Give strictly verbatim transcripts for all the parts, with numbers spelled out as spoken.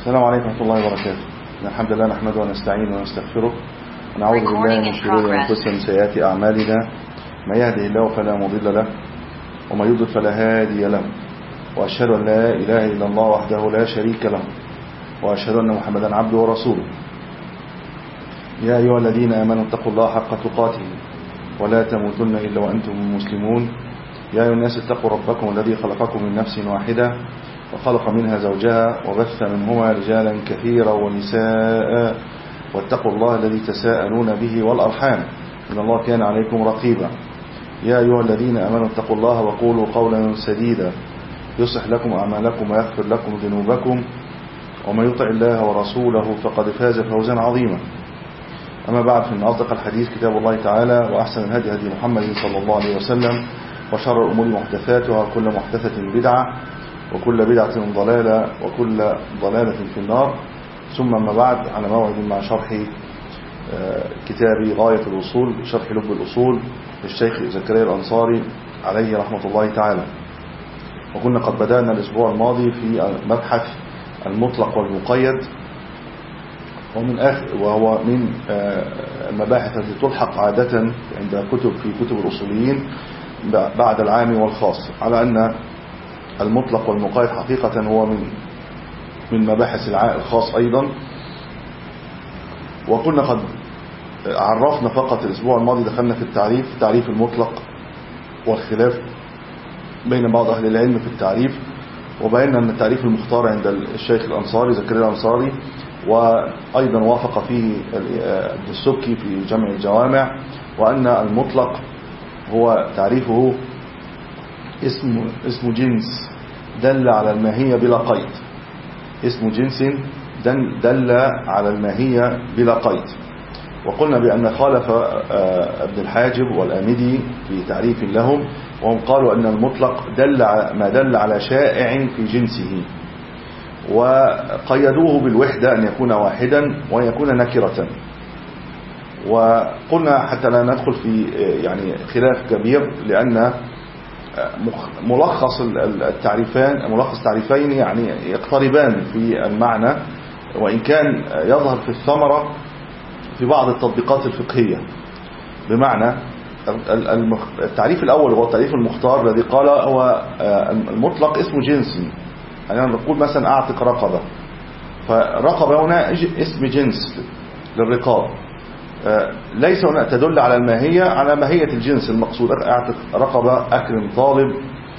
السلام عليكم ورحمة الله وبركاته. الحمد لله نحمده ونستعينه ونستغفره ونعوذ بالله من شرور أنفسنا ومن سيئات أعمالنا. من يهده الله فلا مضل له ومن يضلل فلا هادي له، وأشهد أن لا إله إلا الله وحده لا شريك له، وأشهد أن محمدا عبده ورسوله. يا أيها الذين آمنوا اتقوا الله حق تقاته ولا تموتن إلا وأنتم مسلمون. يا أيها الناس اتقوا ربكم الذي خلقكم من نفس واحدة وخلق منها زوجها وبث منهما رجالا كثيرا ونساء، واتقوا الله الذي تساءلون به والأرحام إن الله كان عليكم رقيبا. يا أيها الذين آمنوا اتقوا الله وقولوا قولا سديدا يصلح لكم أعمالكم ويغفر لكم ذنوبكم، ومن يطع الله ورسوله فقد فاز فوزا عظيما. أما بعد، فإن أصدق الحديث كتاب الله تعالى، وأحسن الهدي هدي محمد صلى الله عليه وسلم، وشر الأمور محدثاتها، وكل محدثة بدعة، وكل بدعة ضلالة، وكل ضلالة في النار. ثم ما بعد، على موعد مع شرح كتاب غاية الوصول شرح لب الأصول للشيخ زكريا الأنصاري عليه رحمة الله تعالى. وكنا قد بدأنا الأسبوع الماضي في مبحث المطلق والمقيد، ومن آخر وهو من المباحث التي تلحق عادة عند كتب في كتب الأصوليين بعد العام والخاص، على أن المطلق والمقيد حقيقة هو من من مباحث الخاص أيضا. وكنا قد عرفنا فقط الأسبوع الماضي، دخلنا في التعريف تعريف المطلق والخلاف بين بعض أهل العلم في التعريف، وبينا أن التعريف المختار عند الشيخ الأنصاري زكريا الأنصاري، وأيضا وافق فيه الدسوقي في جمع الجوامع، وأن المطلق هو تعريفه اسم اسم جنس دل على الماهية بلا قيد. اسم جنس دل على الماهية بلا قيد. وقلنا بأن خالف ابن الحاجب والآمدي في تعريف لهم، وهم قالوا أن المطلق دل ما دل على شائع في جنسه، وقيدوه بالوحدة أن يكون واحدا وأن يكون نكرة. وقلنا حتى لا ندخل في يعني خلاف كبير، لأن ملخص التعريفان ملخص تعريفين يعني يقتربان في المعنى، وإن كان يظهر في الثمرة في بعض التطبيقات الفقهية. بمعنى التعريف الأول هو التعريف المختار الذي قال هو المطلق اسم جنس. يعني أنا نقول مثلا أعتق رقبة، فرقبة هنا اسم جنس للرقاب، ليس هنا تدل على الماهية على ماهية الجنس المقصود. أعتق رقبة، أكرم طالب،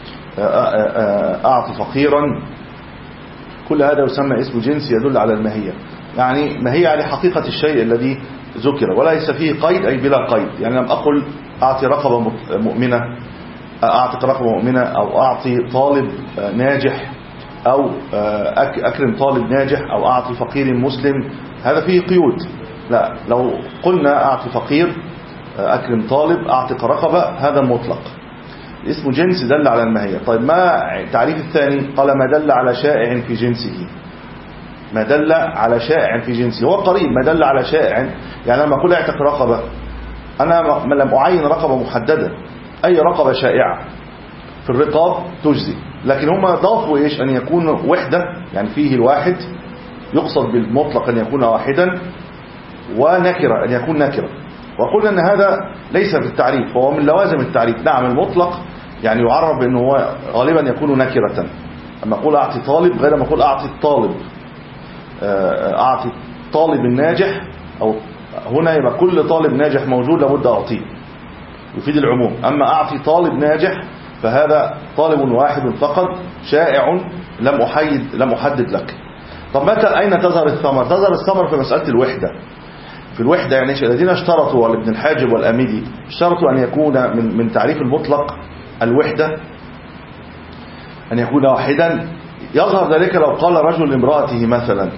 أعطي فقيرا، كل هذا يسمى اسم جنس يدل على الماهية، يعني ماهية على حقيقة الشيء الذي ذكر، وليس فيه قيد أي بلا قيد. يعني لم أقل أعطي رقبة مؤمنة، أعتق رقبة مؤمنة، أو أعطي طالب ناجح، أو أكرم طالب ناجح، أو أعطي فقير مسلم، هذا فيه قيود. لا، لو قلنا أعطي فقير، أكرم طالب، أعتق رقبة، هذا مطلق اسم جنس دل على الماهية. طيب ما تعريف الثاني؟ قال ما دل على شائع في جنسه. ما دل على شائع في جنسه هو قريب ما دل على شائع. يعني لما أقول اعتق رقبة، أنا لم أعين رقبة محددة، أي رقبة شائعة في الرقاب تجزي، لكن هم ضافوا إيش؟ أن يكون وحدة، يعني فيه الواحد، يقصد بالمطلق أن يكون واحدا، ونكرة أن يكون نكرة. وقلنا أن هذا ليس في التعريف، فهو من لوازم التعريف. نعم، المطلق يعني يعرف بأنه هو غالبا يكون نكرة. أما أقول أعطي طالب غير ما أقول أعطي الطالب، أعطي طالب الناجح، أو هنا يبقى كل طالب ناجح موجود لابد أعطيه، يفيد العموم. أما أعطي طالب ناجح فهذا طالب واحد فقط شائع، لم أحيد لم أحدد لك. طب متى أين تظهر الثمر؟ تظهر الثمر في مسألة الوحدة. في الوحدة يعني الذين اشترطوا، ابن الحاجب والآمدي اشترطوا أن يكون من من تعريف المطلق الوحدة، أن يكون واحدا. يظهر ذلك لو قال رجل لامرأته مثلا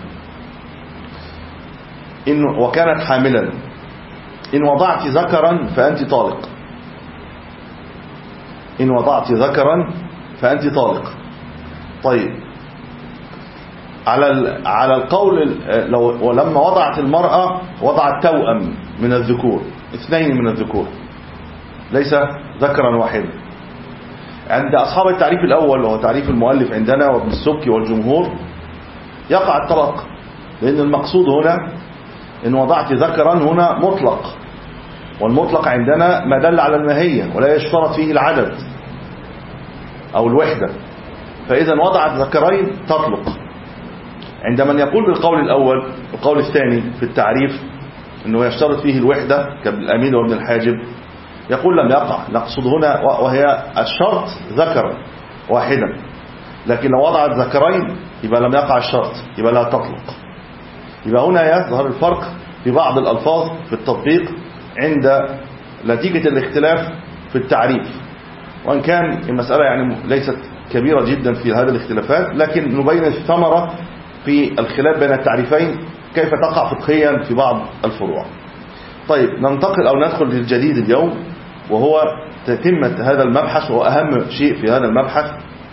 إن وكانت حاملا: إن وضعت ذكرا فأنت طالق. إن وضعت ذكرا فأنت طالق. طيب، على على القول لو ولما وضعت المرأة وضعت توأم من الذكور، اثنين من الذكور، ليس ذكرا واحدا. عند أصحاب التعريف الأول وهو تعريف المؤلف عندنا وابن السبكي والجمهور، يقع الطلاق، لأن المقصود هنا إن وضعت ذكرا هنا مطلق، والمطلق عندنا ما دل على الماهية ولا يشترط فيه العدد أو الوحدة، فإذا وضعت ذكرين تطلق. عند من يقول بالقول الأول القول الثاني في التعريف أنه يشترط فيه الوحدة كالأمين وابن الحاجب، يقول لم يقع. نقصد هنا وهي الشرط ذكر واحدا، لكن لو وضعت ذكرين يبقى لم يقع الشرط، يبقى لا تطلق. يبقى هنا يظهر الفرق في بعض الألفاظ في التطبيق عند نتيجة الاختلاف في التعريف، وإن كان المسألة يعني ليست كبيرة جدا في هذه الاختلافات، لكن نبين الثمرة في الخلاف بين التعريفين كيف تقع فقهيا في بعض الفروع. طيب ننتقل أو ندخل للجديد اليوم، وهو تتمة هذا المبحث، وأهم شيء في هذا المبحث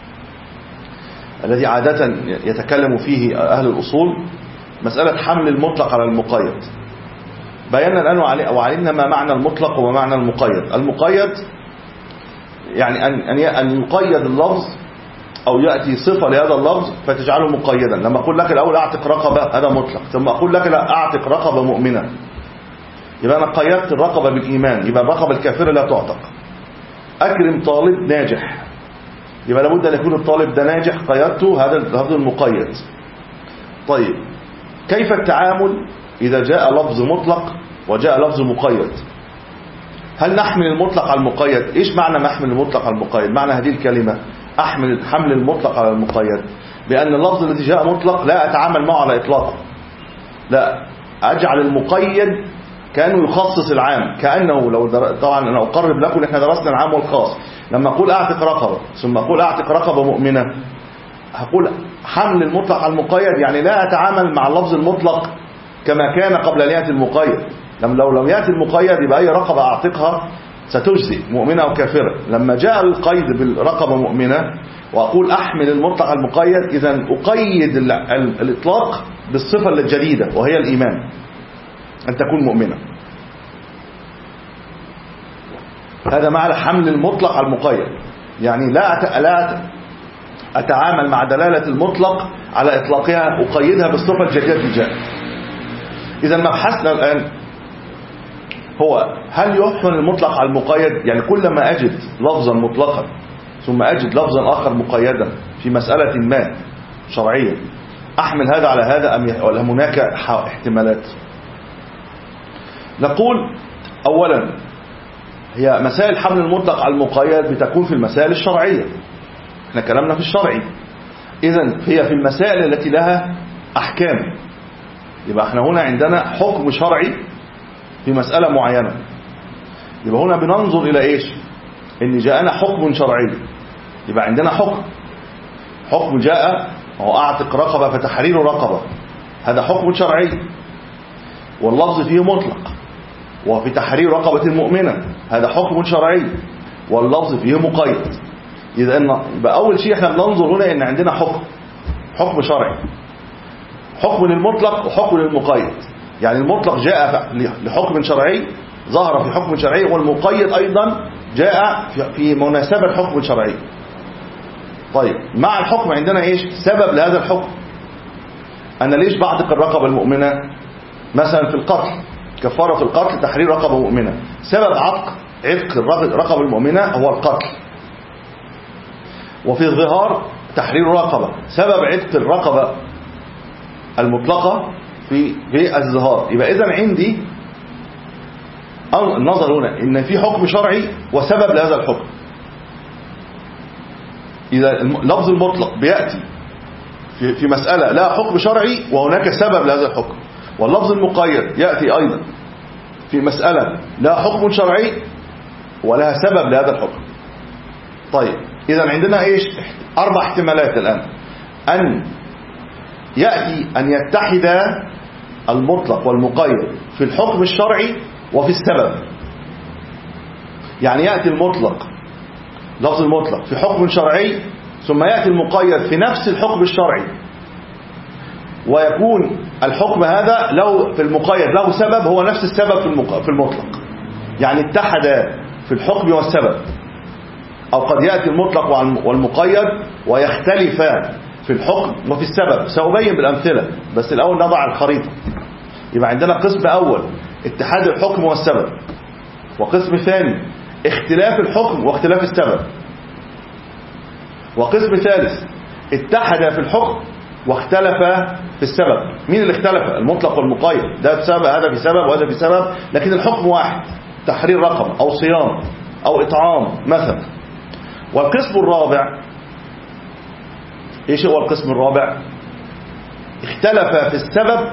الذي عادة يتكلم فيه أهل الأصول، مسألة حمل المطلق على المقيد. بينا الآن وعلمنا ما معنى المطلق وما معنى المقيد. المقيد يعني أن أن يقيد اللفظ أو يأتي صفة لهذا اللفظ فتجعله مقيدا. لما أقول لك الأول أعتق رقبة هذا مطلق، ثم أقول لك لا أعتق رقبة مؤمنة، يبقى أنا قيدت الرقبة بالإيمان، يبقى الرقبة الكافرة لا تعتق. أكرم طالب ناجح، يبقى لابد أن يكون الطالب ده ناجح، قيدته، هذا هذا المقيد. طيب كيف التعامل إذا جاء لفظ مطلق وجاء لفظ مقيد؟ هل نحمل المطلق على المقيد؟ إيش معنى نحمل المطلق على المقيد؟ معنى هذه الكلمة أحمل حمل المطلق على المقيد، بأن اللفظ الذي جاء مطلق لا أتعامل معه على إطلاقه، لا أجعل المقيد كأنه يخصص العام، كأنه لو در... طبعا أنا أقرب لكم إحنا درسنا العام والخاص. لما أقول أعتق رقبة ثم أقول أعتق رقبة مؤمنة، هقول حمل المطلق على المقيد، يعني لا أتعامل مع اللفظ المطلق كما كان قبل أن يأتي المقيد. لما لو لم يأتي المقيد يبقى أي رقبة أعتقها ستجزي مؤمنة أو كافرة. لما جاء القيد بالرقبة مؤمنة وأقول أحمل المطلق على المقيد، إذن أقيد الإطلاق بالصفة الجديدة وهي الإيمان، أن تكون مؤمنة. هذا معنى حمل المطلق على المقيد، يعني لا لا أتعامل مع دلالة المطلق على إطلاقها، أقيدها بالصفة الجديدة اللي جاءت. إذا مبحثنا الآن هو هل يحمل المطلق على المقيد؟ يعني كلما أجد لفظا مطلقا ثم أجد لفظا آخر مقيدا في مسألة ما شرعية، أحمل هذا على هذا أم ولا هناك احتمالات؟ نقول أولا هي مسائل حمل المطلق على المقيد بتكون في المسائل الشرعية، احنا كلامنا في الشرعي، إذن هي في المسائل التي لها أحكام. يبقى احنا هنا عندنا حكم شرعي في مسألة معينة، يبقى هنا بننظر إلى إيش؟ إن جاءنا حكم شرعي، يبقى عندنا حكم حكم جاء هو أعتق رقبة فتحرير رقبة، هذا حكم شرعي واللفظ فيه مطلق، وفي تحرير رقبة المؤمنة هذا حكم شرعي واللفظ فيه مقيد. إذا يبقى أول شيء احنا بننظر هنا إن عندنا حكم حكم شرعي، حكم للمطلق وحكم للمقيد. يعني المطلق جاء لحكم شرعي ظهر في حكم شرعي، والمقيد أيضا جاء في مناسبة حكم شرعي. طيب مع الحكم عندنا إيش سبب لهذا الحكم؟ أنا ليش بعتق الرقبة المؤمنة؟ مثلا في القتل، كفارة القتل تحرير رقبة مؤمنة، سبب عتق عتق الرقبة المؤمنة هو القتل. وفي الظهار تحرير رقبة، سبب عتق الرقبة المطلقة في في الظهار. يبقى إذن عندي النظر هنا إن في حكم شرعي وسبب لهذا الحكم. إذا اللفظ المطلق بيأتي في في مسألة لا حكم شرعي وهناك سبب لهذا الحكم، واللفظ المقيد يأتي أيضا في مسألة لا حكم شرعي ولها سبب لهذا الحكم. طيب إذا عندنا إيش أربع احتمالات الآن، أن يأتي أن يتحد المطلق والمقيد في الحكم الشرعي وفي السبب. يعني يأتي المطلق لفظ المطلق في حكم شرعي ثم يأتي المقيد في نفس الحكم الشرعي، ويكون الحكم هذا له في المقيد له سبب هو نفس السبب في المطلق، يعني اتحد في الحكم والسبب. أو قد يأتي المطلق والمقيد ويختلفان في الحكم وفي السبب. سأبين بالأمثلة، بس الأول نضع الخريطة. يبقى عندنا قسم أول اتحاد الحكم والسبب، وقسم ثاني اختلاف الحكم واختلاف السبب، وقسم ثالث اتحد في الحكم واختلف في السبب. مين اللي اختلف؟ المطلق والمقيد، ده بسبب هذا بسبب وهذا بسبب، لكن الحكم واحد، تحرير رقم أو صيام أو إطعام مثلا. والقسم الرابع، ايش هو القسم الرابع؟ اختلف في السبب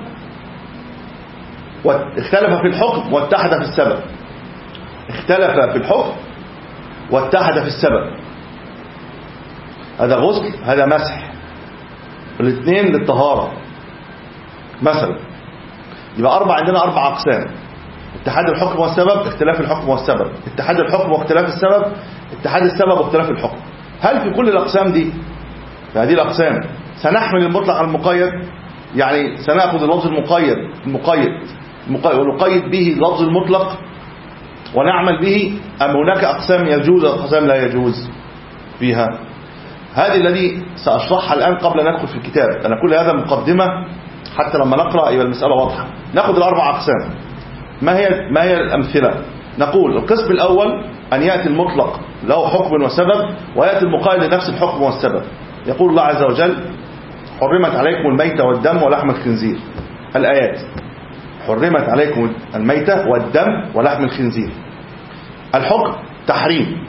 واختلف في الحكم واتحد في السبب. اختلف في الحكم واتحد في السبب. هذا غسل، هذا مسح، الاثنين للطهارة مثلا. يبقى أربع، عندنا أربع أقسام: اتحاد الحكم والسبب، اختلاف الحكم والسبب، اتحاد الحكم واختلاف السبب، اتحاد السبب واختلاف الحكم. هل في كل الأقسام دي، في هذه الأقسام، سنحمل المطلق على المقيد؟ يعني سنأخذ اللفظ المقيد المقيد ونقيد به لفظ المطلق ونعمل به، أم هناك أقسام يجوز وأقسام لا يجوز فيها؟ هذه الذي سأشرحها الآن قبل أن ندخل في الكتاب. أنا كل هذا مقدمة حتى لما نقرأ يبقى المسألة واضحة. نأخذ الأربع أقسام. ما هي ما هي الأمثلة؟ نقول القسم الأول أن يأتي المطلق له حكم وسبب، ويأتي المقيد لنفس الحكم والسبب. يقول الله عز وجل: حرمت عليكم الميتة والدم ولحم الخنزير. الآيات: حرمت عليكم الميتة والدم ولحم الخنزير. الحكم تحريم.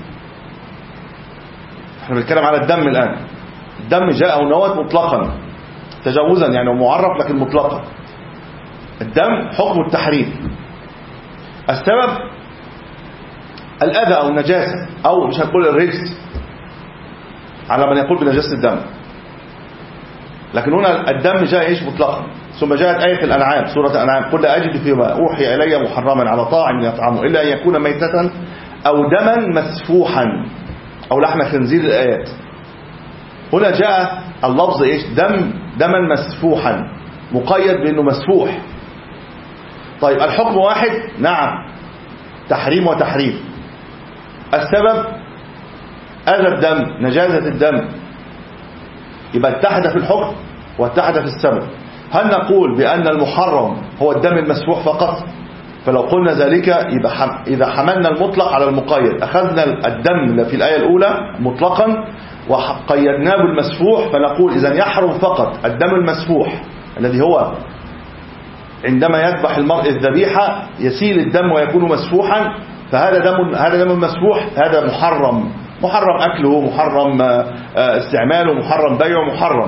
احنا بنتكلم على الدم الآن. الدم جاء ونوت مطلقا تجاوزا، يعني معرف لكن مطلقا. الدم حكم التحريم. السبب الأذى أو النجاسة، أو مش هنقول الرجس على من يقول بنجاسة الدم، لكن هنا الدم جاء ايش مطلقا. ثم جاءت آية الأنعام، سورة الأنعام: قل لا أجد فيما أوحي إلي محرما على طاعم يطعمه إلا أن يكون ميتة أو دما مسفوحا أو لحم خنزير. الآيات هنا جاء اللفظ ايش؟ دم، دما مسفوحا، مقيد بأنه مسفوح. طيب الحكم واحد، نعم، تحريم وتحريم. السبب أذى الدم، نجاسة الدم، يبقى اتحد في الحكم واتحد في السبب. هل نقول بأن المحرم هو الدم المسفوح فقط؟ فلو قلنا ذلك يبقى حم... إذا حملنا المطلق على المقيد، أخذنا الدم في الآية الأولى مطلقا وقيدناه بالمسفوح، فنقول إذا يحرم فقط الدم المسفوح الذي هو عندما يذبح المرء الذبيحة يسيل الدم ويكون مسفوحا، فهذا دم، هذا دم مسفوح، هذا محرم، محرم أكله، محرم استعماله، محرم بيعه، محرم.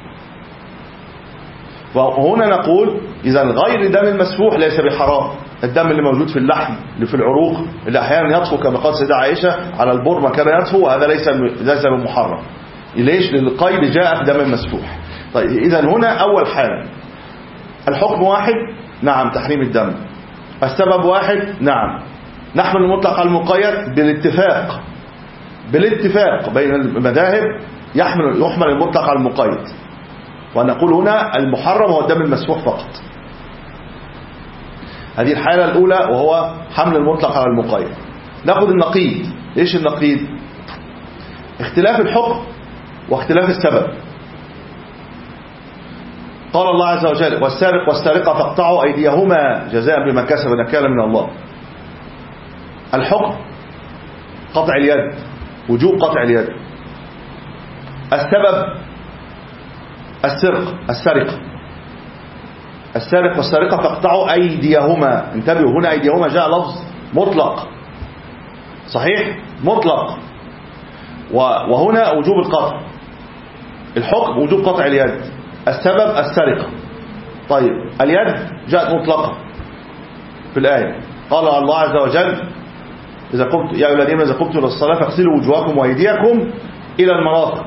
وهنا نقول إذا غير دم المسفوح ليس بحرام. الدم اللي موجود في اللحم، اللي في العروق، اللي أحيانا يطفو كما قالت سيدة عائشة على البر ما كان يطفو، هذا ليس ليس بمحرم. ليش؟ للقيد جاء في دم مسفوح. طيب إذا هنا أول حالة الحكم واحد، نعم، تحريم الدم. السبب واحد، نعم، نحمل المطلق على المقيد بالاتفاق، بالاتفاق بين المذاهب يحمل يحمل المطلق على المقيد. ونقول هنا المحرم هو الدم المسفوح فقط. هذه الحالة الأولى وهو حمل المطلق على المقيد. نأخذ النقيض. إيش النقيض؟ اختلاف الحكم واختلاف السبب. قال الله عز وجل: والسارق والسارقة فاقطعوا أيديهما جزاء بما كسب نكالا من الله. الحكم قطع اليد، وجوب قطع اليد. السبب السرقة، السرقة السارق والسارقة فاقطعوا أيديهما. انتبهوا، هنا أيديهما جاء لفظ مطلق، صحيح، مطلق، وهنا وجوب القطع. الحكم وجوب قطع اليد، السبب السرقة. طيب اليد جاءت مطلقة في الآية، قال الله عز وجل: إذا قمت يا أيها الذين إذا قمتم إلى الصلاة فاغسلوا وجوهكم وأيديكم إلى المرافق.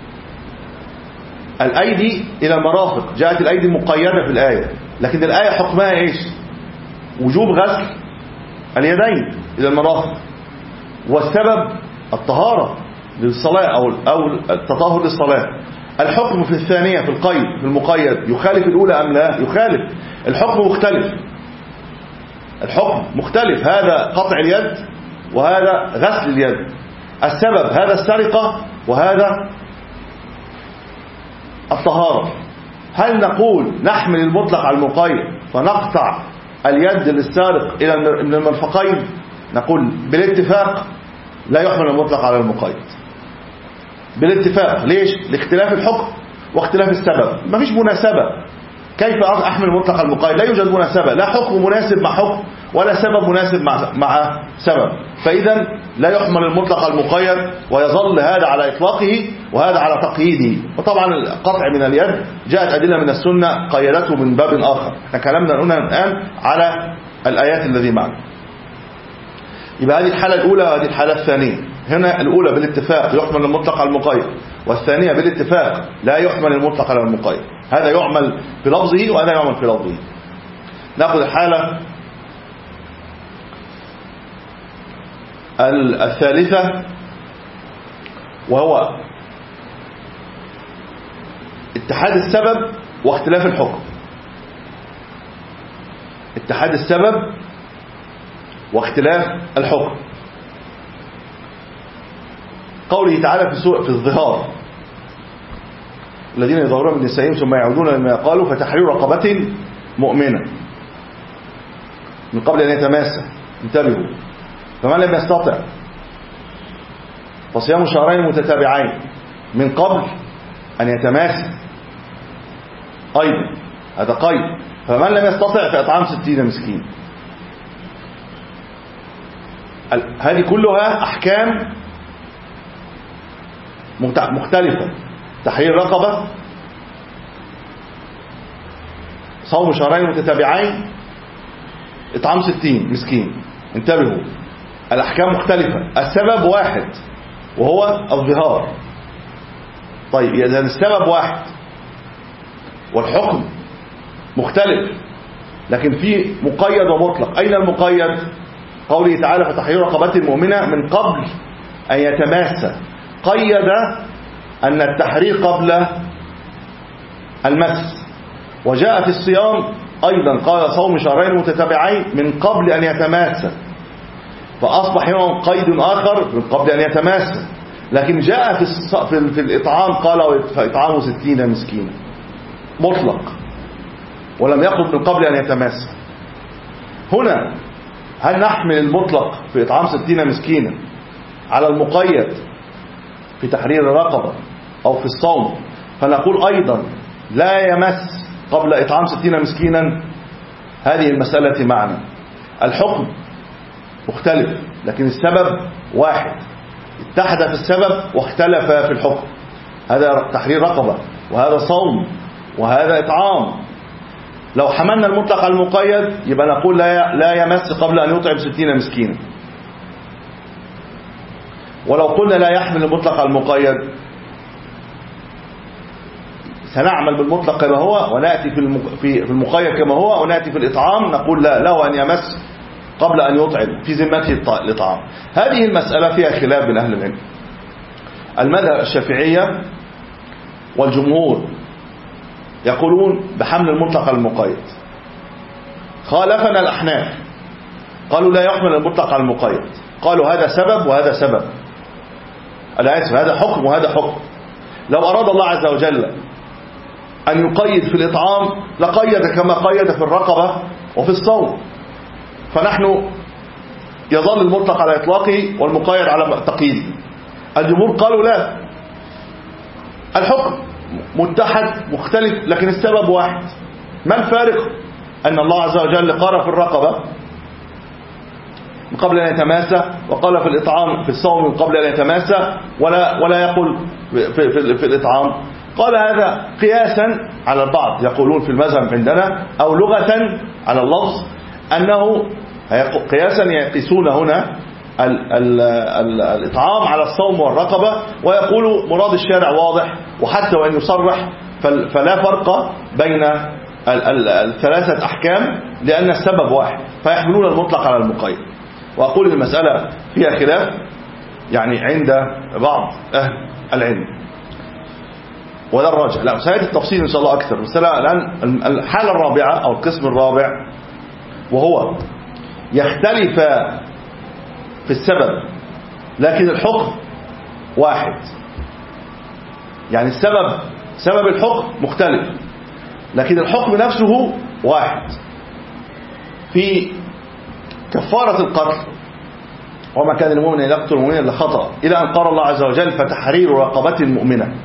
الأيدي إلى المرافق، جاءت الأيدي مقيدة في الآية، لكن الآية حكمها إيش؟ وجوب غسل اليدين إلى المرافق. والسبب الطهارة للصلاة أو أو التطهر للصلاة. الحكم في الثانية في القيد في المقيد يخالف الأولى أم لا؟ يخالف. الحكم مختلف، الحكم مختلف، هذا قطع اليد وهذا غسل اليد. السبب هذا السرقة وهذا الطهارة، هل نقول نحمل المطلق على المقيد فنقطع اليد للسارق إلى من المرفقين؟ نقول بالاتفاق لا يحمل المطلق على المقيد بالاتفاق. ليش؟ لاختلاف الحكم واختلاف السبب. ما فيش مناسبة. كيف أحمل المطلق على المقيد؟ لا يوجد مناسبة، لا حكم مناسب مع حكم ولا سبب مناسب مع مع سبب. فإذا لا يحمل المطلق على المقيد، ويظل هذا على إطلاقه وهذا على تقييده. وطبعا القطع من اليد جاءت أدلة من السنة قيدته من باب آخر. احنا كلامنا هنا الآن على الآيات الذي معنا. يبقى هذه الحالة الأولى وهذه الحالة الثانية. هنا الأولى بالاتفاق يحمل المطلق على المقيد، والثانية بالاتفاق لا يحمل المطلق على المقيد. هذا يعمل في لفظه وهذا يعمل في لفظه. نأخذ الحالة الثالثة، وهو اتحاد السبب واختلاف الحكم. اتحاد السبب واختلاف الحكم. قوله تعالى في سورة في الظهار: الذين يظهرون من نسائهم ثم يعودون لما قالوا فتحرير رقبة مؤمنة من قبل أن يتماسى. انتبهوا، فمن لم يستطع فصيام شهرين متتابعين من قبل أن يتماسى. أيضا هذا قيد. فمن لم يستطع فإطعام ستين مسكين. هذه كلها أحكام مختلفة: تحرير رقبة، صوم شهرين متتابعين، إطعام ستين مسكين. انتبهوا، الأحكام مختلفة، السبب واحد وهو الظهار. طيب إذا السبب واحد والحكم مختلف، لكن في مقيد ومطلق. أين المقيد؟ قوله تعالى فتحرير رقبة مؤمنة من قبل أن يتماسى. قيد أن التحرير قبل المس. وجاء في الصيام أيضا قال صوم شهرين متتابعين من قبل أن يتماسى، فأصبح هنا قيد آخر من قبل أن يتماسى. لكن جاء في, في, في الإطعام قال فإطعام ستين مسكينا مطلق، ولم يقل من قبل أن يتماسى. هنا هل نحمل المطلق في إطعام ستين مسكينا على المقيد في تحرير الرقبة أو في الصوم، فنقول أيضا لا يمس قبل إطعام ستين مسكينا؟ هذه المسألة معنا. الحكم مختلف لكن السبب واحد. اتحد في السبب واختلف في الحكم. هذا تحرير رقبة وهذا صوم وهذا إطعام. لو حملنا المطلق على المقيد يبقى نقول لا لا يمس قبل أن يطعم ستين مسكينا. ولو قلنا لا يحمل المطلق على المقيد سنعمل بالمطلق كما هو ونأتي في المقيد كما هو، ونأتي في الإطعام نقول لا له أن يمس قبل أن يطعم في ذمته الإطعام. هذه المسألة فيها خلاف بين أهل العلم. المذهب الشافعية والجمهور يقولون بحمل المطلق على المقيد. خالفنا الأحناف قالوا لا يحمل المطلق على المقيد، قالوا هذا سبب وهذا سبب. أنا آسف، هذا حكم وهذا حكم. لو أراد الله عز وجل أن يقيد في الإطعام لقيد كما قيد في الرقبة وفي الصوم، فنحن يظل المطلق على إطلاقه والمقيد على تقييده. الجمهور قالوا لا، الحكم متحد مختلف لكن السبب واحد. ما الفارق؟ أن الله عز وجل قال في الرقبة من قبل أن يتماسى، وقال في الإطعام في الصوم من قبل أن يتماسى، ولا ولا يقول في, في, في الإطعام. قال هذا قياسا على البعض يقولون في المذهب عندنا أو لغة على اللفظ أنه قياسا يقيسون هنا ال ال ال الإطعام على الصوم والرقبة، ويقول مراد الشارع واضح، وحتى وإن يصرح فلا فرق بين ال ال الثلاثة أحكام لأن السبب واحد، فيحملون المطلق على المقيد. وأقول المسألة فيها خلاف يعني عند بعض أهل العلم، وده الراجح. لا سيأتي التفصيل إن شاء الله أكثر. المسألة الآن الحالة الرابعة أو القسم الرابع، وهو يختلف في السبب لكن الحكم واحد. يعني السبب سبب الحكم مختلف، لكن الحكم نفسه واحد. في كفارة القتل: وما كان المؤمن أن يقتل مؤمنا إلا خطأ، إلى أن قال الله عز وجل: فتحرير رقبة مؤمنة.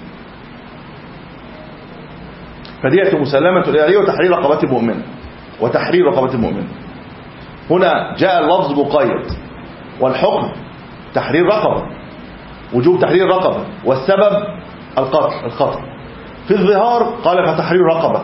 فدية مسلمة إليه وتحرير رقبة مؤمنة، وتحرير رقبة مؤمنة. هنا جاء اللفظ مقيد، والحكم تحرير رقبة، وجوب تحرير رقبة، والسبب القتل الخطأ. في الظهار قال فتحرير رقبة،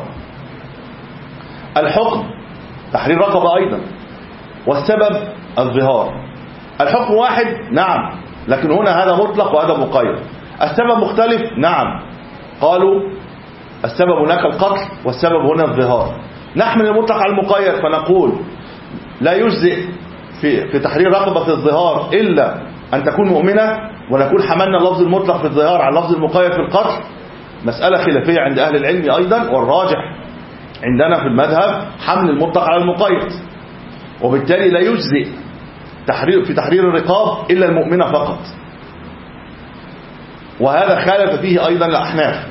الحكم تحرير رقبة أيضا، والسبب الظهار. الحكم واحد نعم، لكن هنا هذا مطلق وهذا مقيد. السبب مختلف نعم، قالوا السبب هناك القتل والسبب هنا الظهار. نحمل المطلق على المقيد فنقول لا يجزئ في في تحرير رقبة الظهار إلا أن تكون مؤمنة، ونكون حملنا اللفظ المطلق في الظهار على اللفظ المقيد في القتل. مسألة خلافية عند أهل العلم أيضا، والراجح عندنا في المذهب حمل المطلق على المقيد، وبالتالي لا يجزئ تحرير في تحرير الرقاب إلا المؤمنة فقط. وهذا خالف فيه أيضا الأحناف،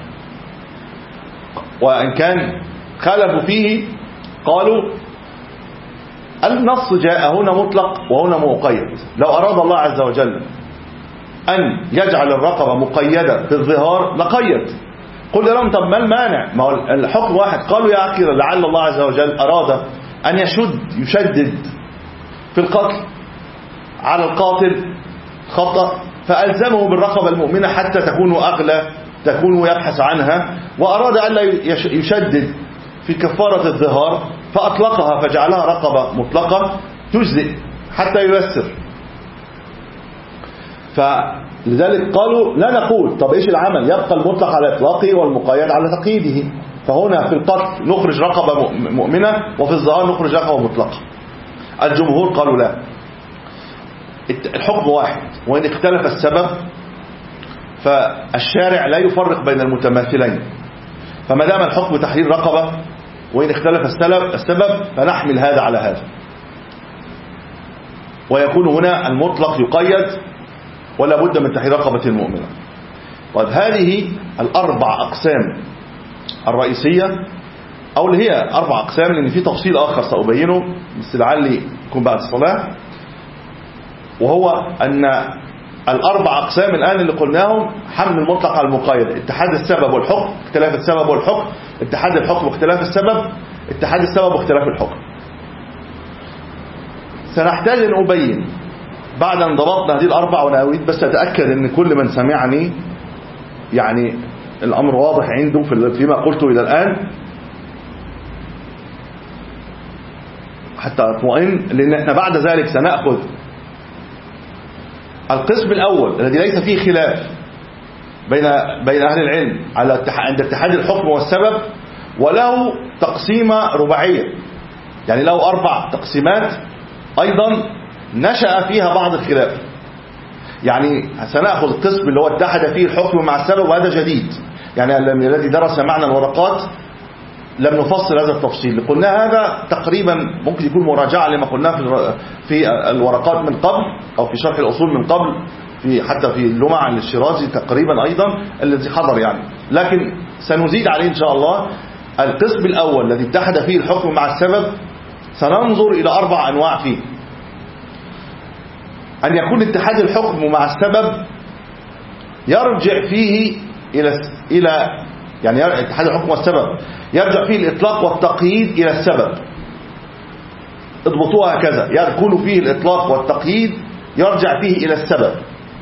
وإن كان خالفوا فيه قالوا النص جاء هنا مطلق وهنا مقيد. لو أراد الله عز وجل أن يجعل الرقبة مقيدة بالظهار لقيد. قل لهم طب ما المانع؟ ما هو الحكم واحد. قالوا يا عقيل لعل الله عز وجل أراد أن يشد يشدد في القتل على القاتل خطأ، فألزمه بالرقبة المؤمنة حتى تكون أغلى، تكون يبحث عنها، وأراد أن لا يشدد في كفارة الظهار فأطلقها فجعلها رقبة مطلقة تجزئ حتى ييسر. فلذلك قالوا لا نقول طب إيش العمل؟ يبقى المطلق على إطلاقه والمقيد على تقييده. فهنا في القتل نخرج رقبة مؤمنة، وفي الظهار نخرج رقبة مطلقة. الجمهور قالوا لا، الحكم واحد، وإن اختلف السبب فالشارع لا يفرق بين المتماثلين. فما دام الحكم تحرير رقبة وإن اختلف السبب فنحمل هذا على هذا، ويكون هنا المطلق يقيد ولا بد من تحرير رقبة المؤمنة. طيب هذه الأربع أقسام الرئيسية، أو اللي هي أربع أقسام، لأن في تفصيل آخر سأبينه بس لعلي يكون بعد الصلاة، وهو أن الأربع أقسام الآن اللي قلناهم حمل المطلق على المقيد: اتحاد السبب والحكم، اختلاف السبب والحكم، اتحاد الحكم واختلاف السبب، اتحاد السبب واختلاف الحكم. سنحتاج أن أبين بعد أن ضبطنا هذه الأربع، وأنا أريد بس أتأكد أن كل من سمعني يعني الأمر واضح عنده فيما قلته إلى الآن حتى أطمئن، لأن احنا بعد ذلك سنأخذ القسم الأول الذي ليس فيه خلاف بين بين أهل العلم على عند اتحاد الحكم والسبب، وله تقسيمة رباعية، يعني له أربع تقسيمات أيضا نشأ فيها بعض الخلاف. يعني سنأخذ القسم اللي هو اتحد فيه الحكم مع السبب، وهذا جديد، يعني الذي درس معنا الورقات لم نفصل هذا التفصيل. قلنا هذا تقريبا ممكن يكون مراجعة لما قلناه في في الورقات من قبل، أو في شرح الأصول من قبل، في حتى في اللمع للشيرازي تقريبا أيضا الذي حضر يعني. لكن سنزيد عليه إن شاء الله. القسم الأول الذي اتحد فيه الحكم مع السبب سننظر إلى أربع أنواع فيه: أن يكون اتحاد الحكم مع السبب يرجع فيه إلى إلى يعني اتحاد الحكم والسبب يرجع فيه الإطلاق والتقييد إلى السبب. اضبطوها هكذا: يكون فيه الإطلاق والتقييد يرجع فيه إلى السبب.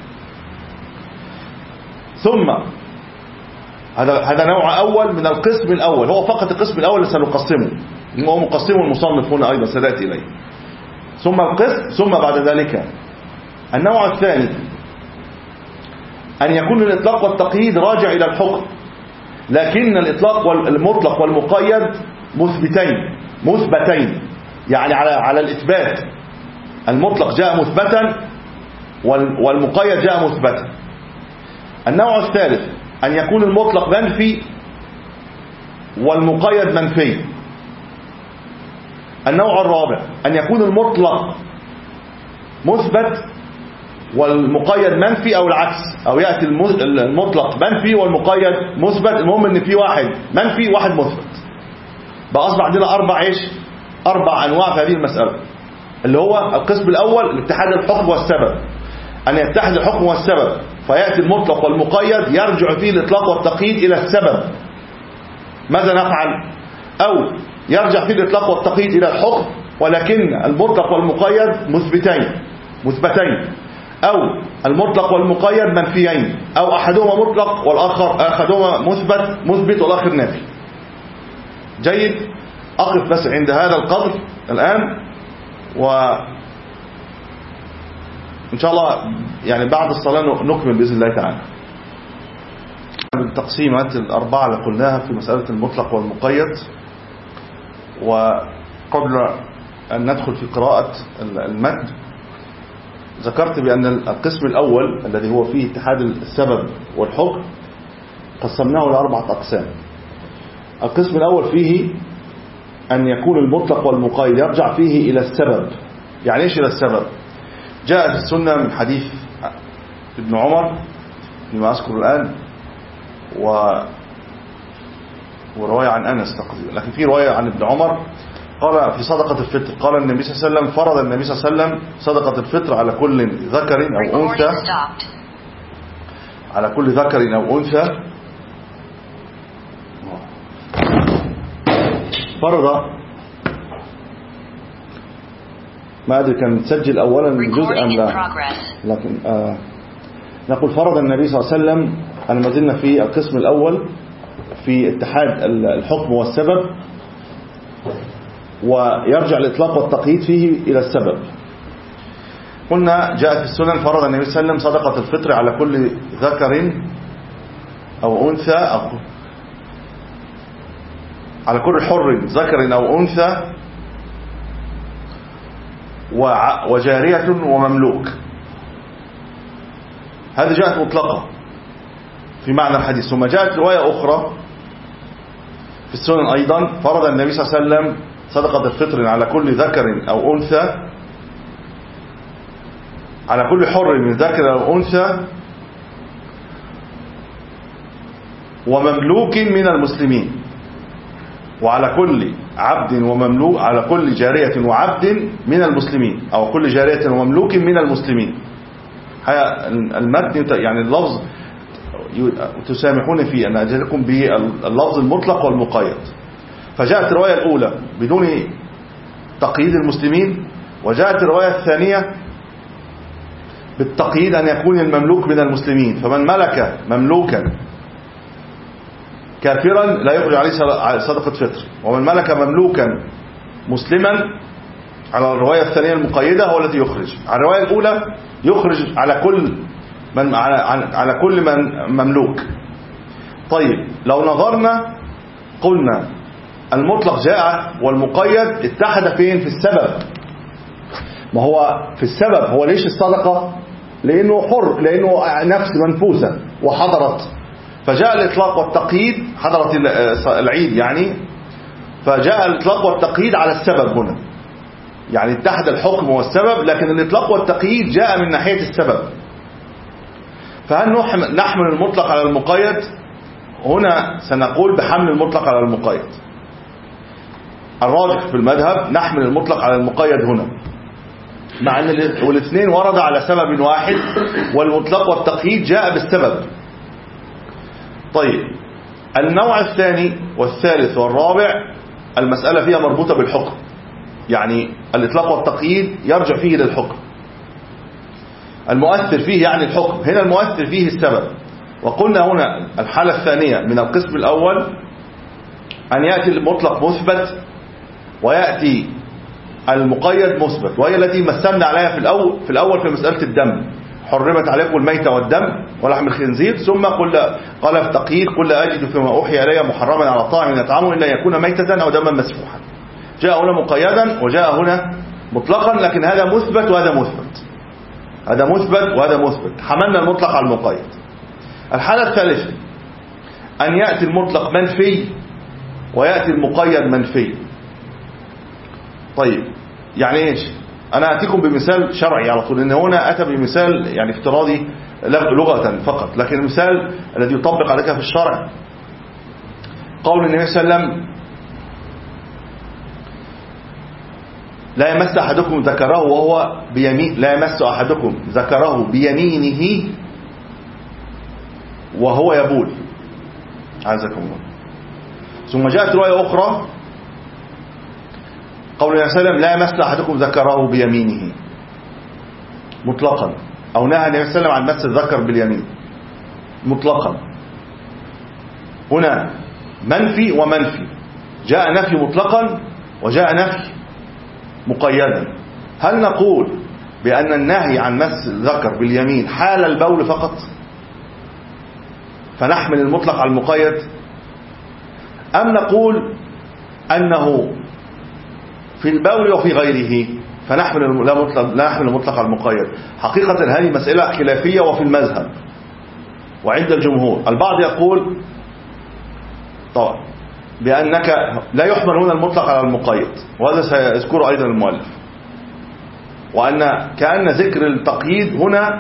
ثم هذا هذا نوع أول من القسم الأول، هو فقط القسم الأول اللي سنقسمه، هو مقسمه المصنف هنا أيضا سنأتي إليه. ثم القسم ثم بعد ذلك النوع الثاني أن يكون الإطلاق والتقييد راجع إلى الحكم، لكن الإطلاق والمطلق والمقيد مثبتين مثبتين يعني على على الإثبات. المطلق جاء مثبتا والمقيد جاء مثبتا. النوع الثالث أن يكون المطلق منفي والمقيد منفي. النوع الرابع أن يكون المطلق مثبت والمقيد منفي أو العكس، أو يأتي المطلق منفي والمقيد مثبت. المهم ان في واحد منفي واحد مثبت. بقى أصبح عندنا أربع إيش أربع أنواع في هذه المسألة، اللي هو القسم الأول اتحاد الحكم والسبب، أن يتحد الحكم والسبب فيأتي المطلق والمقيد يرجع فيه الإطلاق والتقييد إلى السبب. ماذا نفعل؟ أو يرجع فيه الإطلاق والتقييد إلى الحكم ولكن المطلق والمقيد مثبتين مثبتين، أو المطلق والمقيد منفيين، أو أحدهما مطلق والآخر أحدهما مثبت مثبت والآخر نافي. جيد. أقف بس عند هذا القدر الآن، وإن شاء الله يعني بعد الصلاة نكمل بإذن الله تعالى التقسيمات الأربعة اللي قلناها في مسألة المطلق والمقيد. وقبل أن ندخل في قراءة المتن ذكرت بأن القسم الأول الذي هو فيه اتحاد السبب والحكم قسمناه لأربعة أقسام. القسم الأول فيه أن يكون المطلق والمقيد يرجع فيه إلى السبب. يعني إيش إلى السبب؟ جاء في السنة من حديث ابن عمر لما أذكر الآن، و ورواية عن أنس تقريبا، لكن في رواية عن ابن عمر قال في صدقة الفطر، قال النبي صلى الله عليه وسلم فرض النبي صلى الله عليه وسلم صدقة الفطر على كل ذكر أو أنثى على كل ذكر أو أنثى فرض. ما أدري كان متسجل أولا جزء أم لا، لكن آه نقول فرض النبي صلى الله عليه وسلم. أنا ما زلنا في القسم الأول في اتحاد الحكم والسبب، ويرجع الإطلاق والتقييد فيه إلى السبب. قلنا جاء في السنن فرض النبي صلى الله عليه وسلم صدقة الفطر على كل ذكر أو أنثى أو على كل حر ذكر أو أنثى وجارية ومملوك. هذه جاءت مطلقة في معنى الحديث. ثم جاءت رواية أخرى في السنن أيضا فرض النبي صلى الله عليه وسلم صدقة الفطر على كل ذكر أو أنثى على كل حر من ذكر أو أنثى ومملوك من المسلمين، وعلى كل عبد ومملوك على كل جارية وعبد من المسلمين، أو كل جارية ومملوك من المسلمين. المتن يعني اللفظ تسامحون فيه أن أجلكم باللفظ المطلق والمقيد. فجاءت الرواية الأولى بدون تقييد المسلمين، وجاءت الرواية الثانية بالتقييد أن يكون المملوك من المسلمين. فمن ملك مملوكا كافرا لا يخرج عليه صدقة فطر، ومن ملك مملوكا مسلما على الرواية الثانية المقيدة هو الذي يخرج. على الرواية الأولى يخرج على كل من على, على كل من مملوك. طيب لو نظرنا قلنا المطلق جاء والمقيد اتحد فين؟ في السبب. ما هو في السبب هو ليش الصدقة؟ لأنه حر، لأنه نفس منفوسة وحضرت، فجاء الإطلاق والتقييد حضرت العيد يعني، فجاء الإطلاق والتقييد على السبب هنا، يعني اتحد الحكم والسبب، لكن الإطلاق والتقييد جاء من ناحية السبب. فهل نحمل المطلق على المقيد؟ هنا سنقول بحمل المطلق على المقيد. الراجح في المذهب نحمل المطلق على المقيد هنا، مع أن الاثنين ورد على سبب واحد، والمطلق والتقييد جاء بالسبب. طيب النوع الثاني والثالث والرابع المسألة فيها مربوطة بالحكم، يعني الإطلاق والتقييد يرجع فيه للحكم، المؤثر فيه يعني الحكم، هنا المؤثر فيه السبب. وقلنا هنا الحالة الثانية من القسم الأول أن يأتي المطلق مثبت ويأتي المقيد مثبت، وهي التي مثلنا عليها في الأول في الأول في مسألة الدم، حرمت عليكم الميتة والدم ولحم الخنزير. ثم قل قال في التقييد قل لا أجد فيما أوحي إلي محرما على طاعم يطعمه إلا يكون ميتة أو دما مسفوحا. جاء هنا مقيدا وجاء هنا مطلقا، لكن هذا مثبت وهذا مثبت، هذا مثبت وهذا مثبت، حملنا المطلق على المقيد. الحالة الثالثة أن يأتي المطلق منفي ويأتي المقيد منفي. طيب يعني إيش؟ أنا أتيكم بمثال شرعي على طول، لأن هنا أتى بمثال يعني افتراضي لغة فقط، لكن المثال الذي يطبق عليك في الشرع قول النبي صلى الله عليه وسلم لا يمس أحدكم ذكره وهو بيمين لا يمس أحدكم ذكره بيمينه وهو يبول، عزكم الله. ثم جاءت رواية أخرى قول النبي صلى الله عليه وسلم لا يمس أحدكم ذكره بيمينه مطلقا، أو نهى النبي صلى الله عليه وسلم عن مس الذكر باليمين مطلقا. هنا منفي ومنفي، جاء نفي مطلقا وجاء نفي مقيدا. هل نقول بأن النهي عن مس الذكر باليمين حال البول فقط فنحمل المطلق على المقيد، أم نقول أنه في البول وفي غيره فنحمل لا مطلق لا نحمل المطلق على المقيد؟ حقيقة هذه مسألة خلافية وفي المذهب وعند الجمهور. البعض يقول طبعا بأنك لا يحمل هنا المطلق على المقيد، وهذا سيذكره أيضا المؤلف، وأن كأن ذكر التقييد هنا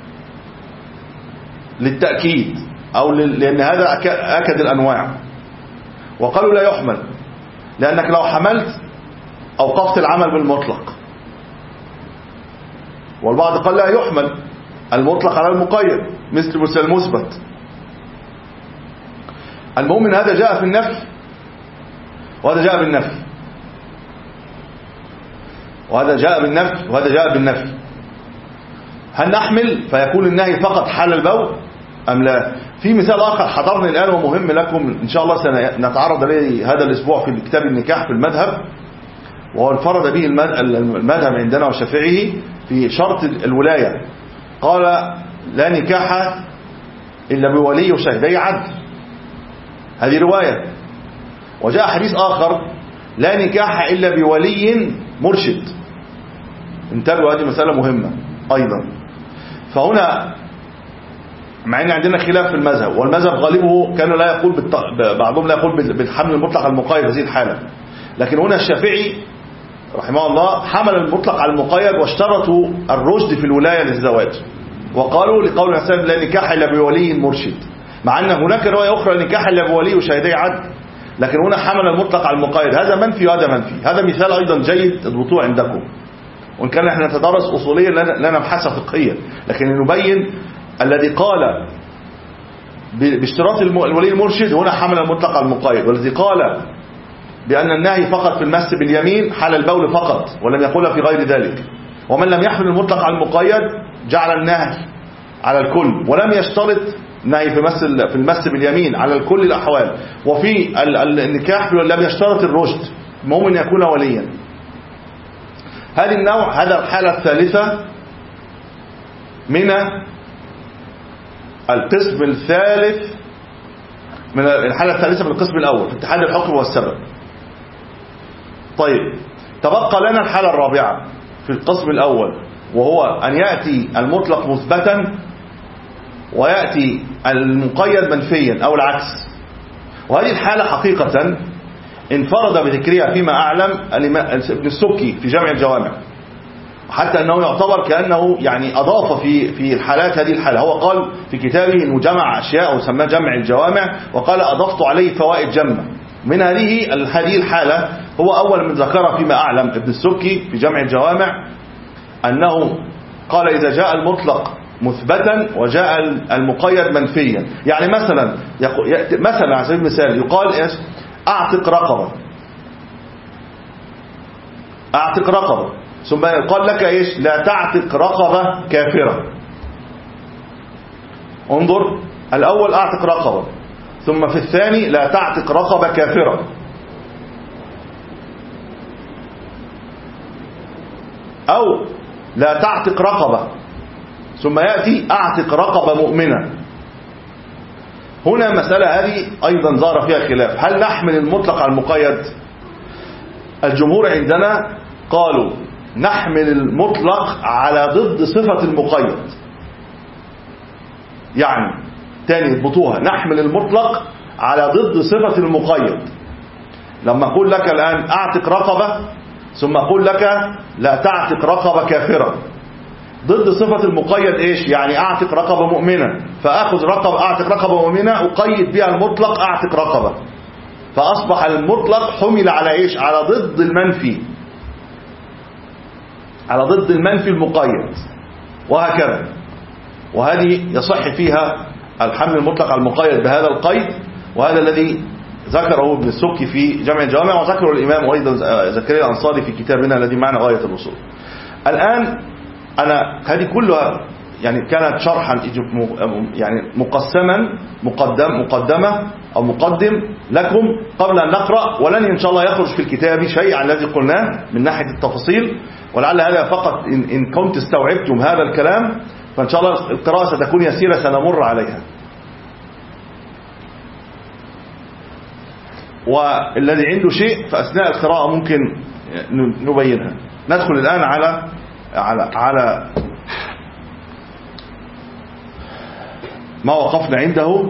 للتأكيد أو لأن هذا أكد الأنواع. وقالوا لا يحمل لأنك لو حملت أوقفت العمل بالمطلق، والبعض قال لا يحمل المطلق على المقيد مثل مثل المثبت. المهم ان هذا جاء في النفي وهذا جاء بالنفي وهذا جاء بالنفي وهذا جاء بالنفي. هل نحمل فيكون النهي فقط حال البول أم لا؟ في مثال آخر حضرني الآن ومهم لكم إن شاء الله سنتعرض إليه هذا الأسبوع في كتاب النكاح في المذهب، وهو انفرد به المذهب عندنا وشافعيه في شرط الولاية. قال لا نكاح إلا بولي وشهدي عدل، هذه رواية. وجاء حديث آخر لا نكاح إلا بولي مرشد. انتبهوا هذه مسألة مهمة أيضا. فهنا مع أن عندنا خلاف في المذهب، والمذهب غالبه كان لا يقول بالت... بعضهم لا يقول بالحمل المطلق على المقيد في هذه الحالة، لكن هنا الشافعي رحمه الله حمل المطلق على المقيد واشترطوا الرشد في الولاية للزواج، وقالوا لقول الإنسان لا نكاح إلا بولي مرشد، مع أن هناك رواية أخرى نكاح إلا بولي وشهدي عدل، لكن هنا حمل المطلق على المقيد. هذا منفي وهذا منفي. هذا مثال أيضا جيد اضبطوه عندكم، وإن كان احنا نتدرس أصوليا لا نبحث فقهيا، لكن نبين الذي قال باشتراط الولي المرشد هنا حمل المطلق على المقيد، والذي قال بأن النهي فقط في المس باليمين حال البول فقط ولم يقول في غير ذلك. ومن لم يحمل المطلق على المقيد جعل النهي على الكل، ولم يشترط النهي في مس في المس باليمين على الكل الأحوال. وفي النكاح لم يشترط الرشد، المهم أن يكون وليا. هذه النوع هذا الحالة الثالثة من القسم الثالث من الحالة الثالثة من القسم الأول في اتحاد الحكم والسبب. طيب تبقى لنا الحالة الرابعة في القسم الأول، وهو أن يأتي المطلق مثبتا ويأتي المقيد منفيا أو العكس. وهذه الحالة حقيقة انفرد بذكرها فيما أعلم ابن السبكي في جامع الجوامع، حتى أنه يعتبر كأنه يعني أضاف في في الحالات هذه الحالة. هو قال في كتابه أنه جمع أشياء وسماه جمع الجوامع، وقال أضفت عليه فوائد جمة. من هذه هذه الحالة هو أول من ذكر فيما أعلم ابن السبكي في جمع الجوامع أنه قال إذا جاء المطلق مثبتا وجاء المقيد منفيا. يعني مثلا مثلا على سبيل المثال يقال إيش؟ أعتق رقبة أعتق رقبة ثم يقال لك إيش؟ لا تعتق رقبة كافرة. انظر، الأول أعتق رقبة، ثم في الثاني لا تعتق رقبة كافرة. أو لا تعتق رقبة ثم يأتي أعتق رقبة مؤمنة. هنا مسألة هذه أيضا ظهر فيها خلاف، هل نحمل المطلق على المقيد؟ الجمهور عندنا قالوا نحمل المطلق على ضد صفة المقيد. يعني تاني اضبطوها، نحمل المطلق على ضد صفة المقيد. لما أقول لك الآن أعتق رقبة ثم أقول لك لا تعتق رقبة كافرة، ضد صفة المقيد إيش؟ يعني أعتق رقبة مؤمنة، فأخذ رقبة أعتق رقبة مؤمنة أقيد بها المطلق أعتق رقبة، فأصبح المطلق حمل على إيش؟ على ضد المنفي، على ضد المنفي المقيد، وهكذا. وهذه يصح فيها الحمل المطلق على المقيد بهذا القيد، وهذا الذي ذكره ابن السبكي في جمع الجوامع، وذكره الإمام أيضا زكريا الأنصاري في كتابنا الذي معنا غاية الوصول. الآن أنا هذه كلها يعني كانت شرحا يعني مقسما مقدم مقدمة أو مقدم لكم قبل أن نقرأ، ولن إن شاء الله يخرج في الكتاب شيء عن الذي قلناه من ناحية التفاصيل، ولعل هذا فقط إن, إن كنت استوعبتم هذا الكلام، فإن شاء الله القراءة ستكون يسيرة سنمر عليها. والذي عنده شيء فأثناء القراءة ممكن نبينها. ندخل الآن على على على ما وقفنا عنده.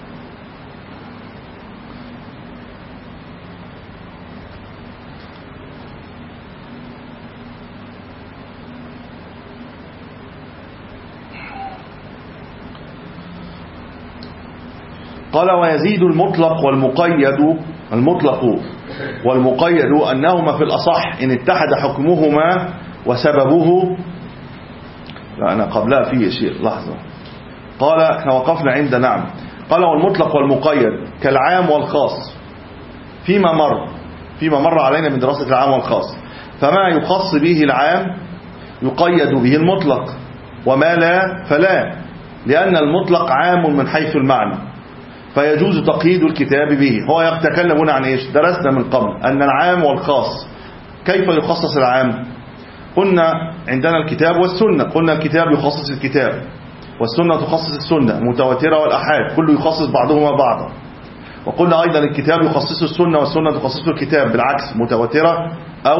قال ويزيد المطلق والمقيد المطلق والمقيد أنهما في الأصح إن اتحد حكمهما وسببه. لا أنا قبلها فيه شيء لحظة. قال احنا وقفنا عند نعم. قال والمطلق والمقيد كالعام والخاص فيما مر فيما مر علينا من دراسة العام والخاص، فما يخص به العام يقيد به المطلق، وما لا فلا، لأن المطلق عام من حيث المعنى فيجوز تقييد الكتاب به. هو يتكلم هنا عن ايش؟ درسنا من قبل أن العام والخاص كيف يخصص العام. قلنا عندنا الكتاب والسنة، قلنا الكتاب يخصص الكتاب والسنة تخصص السنة، المتواترة والأحاد كله يخصص بعضهما بعضا. وقلنا أيضا الكتاب يخصص السنة والسنة تخصص الكتاب بالعكس، متواترة أو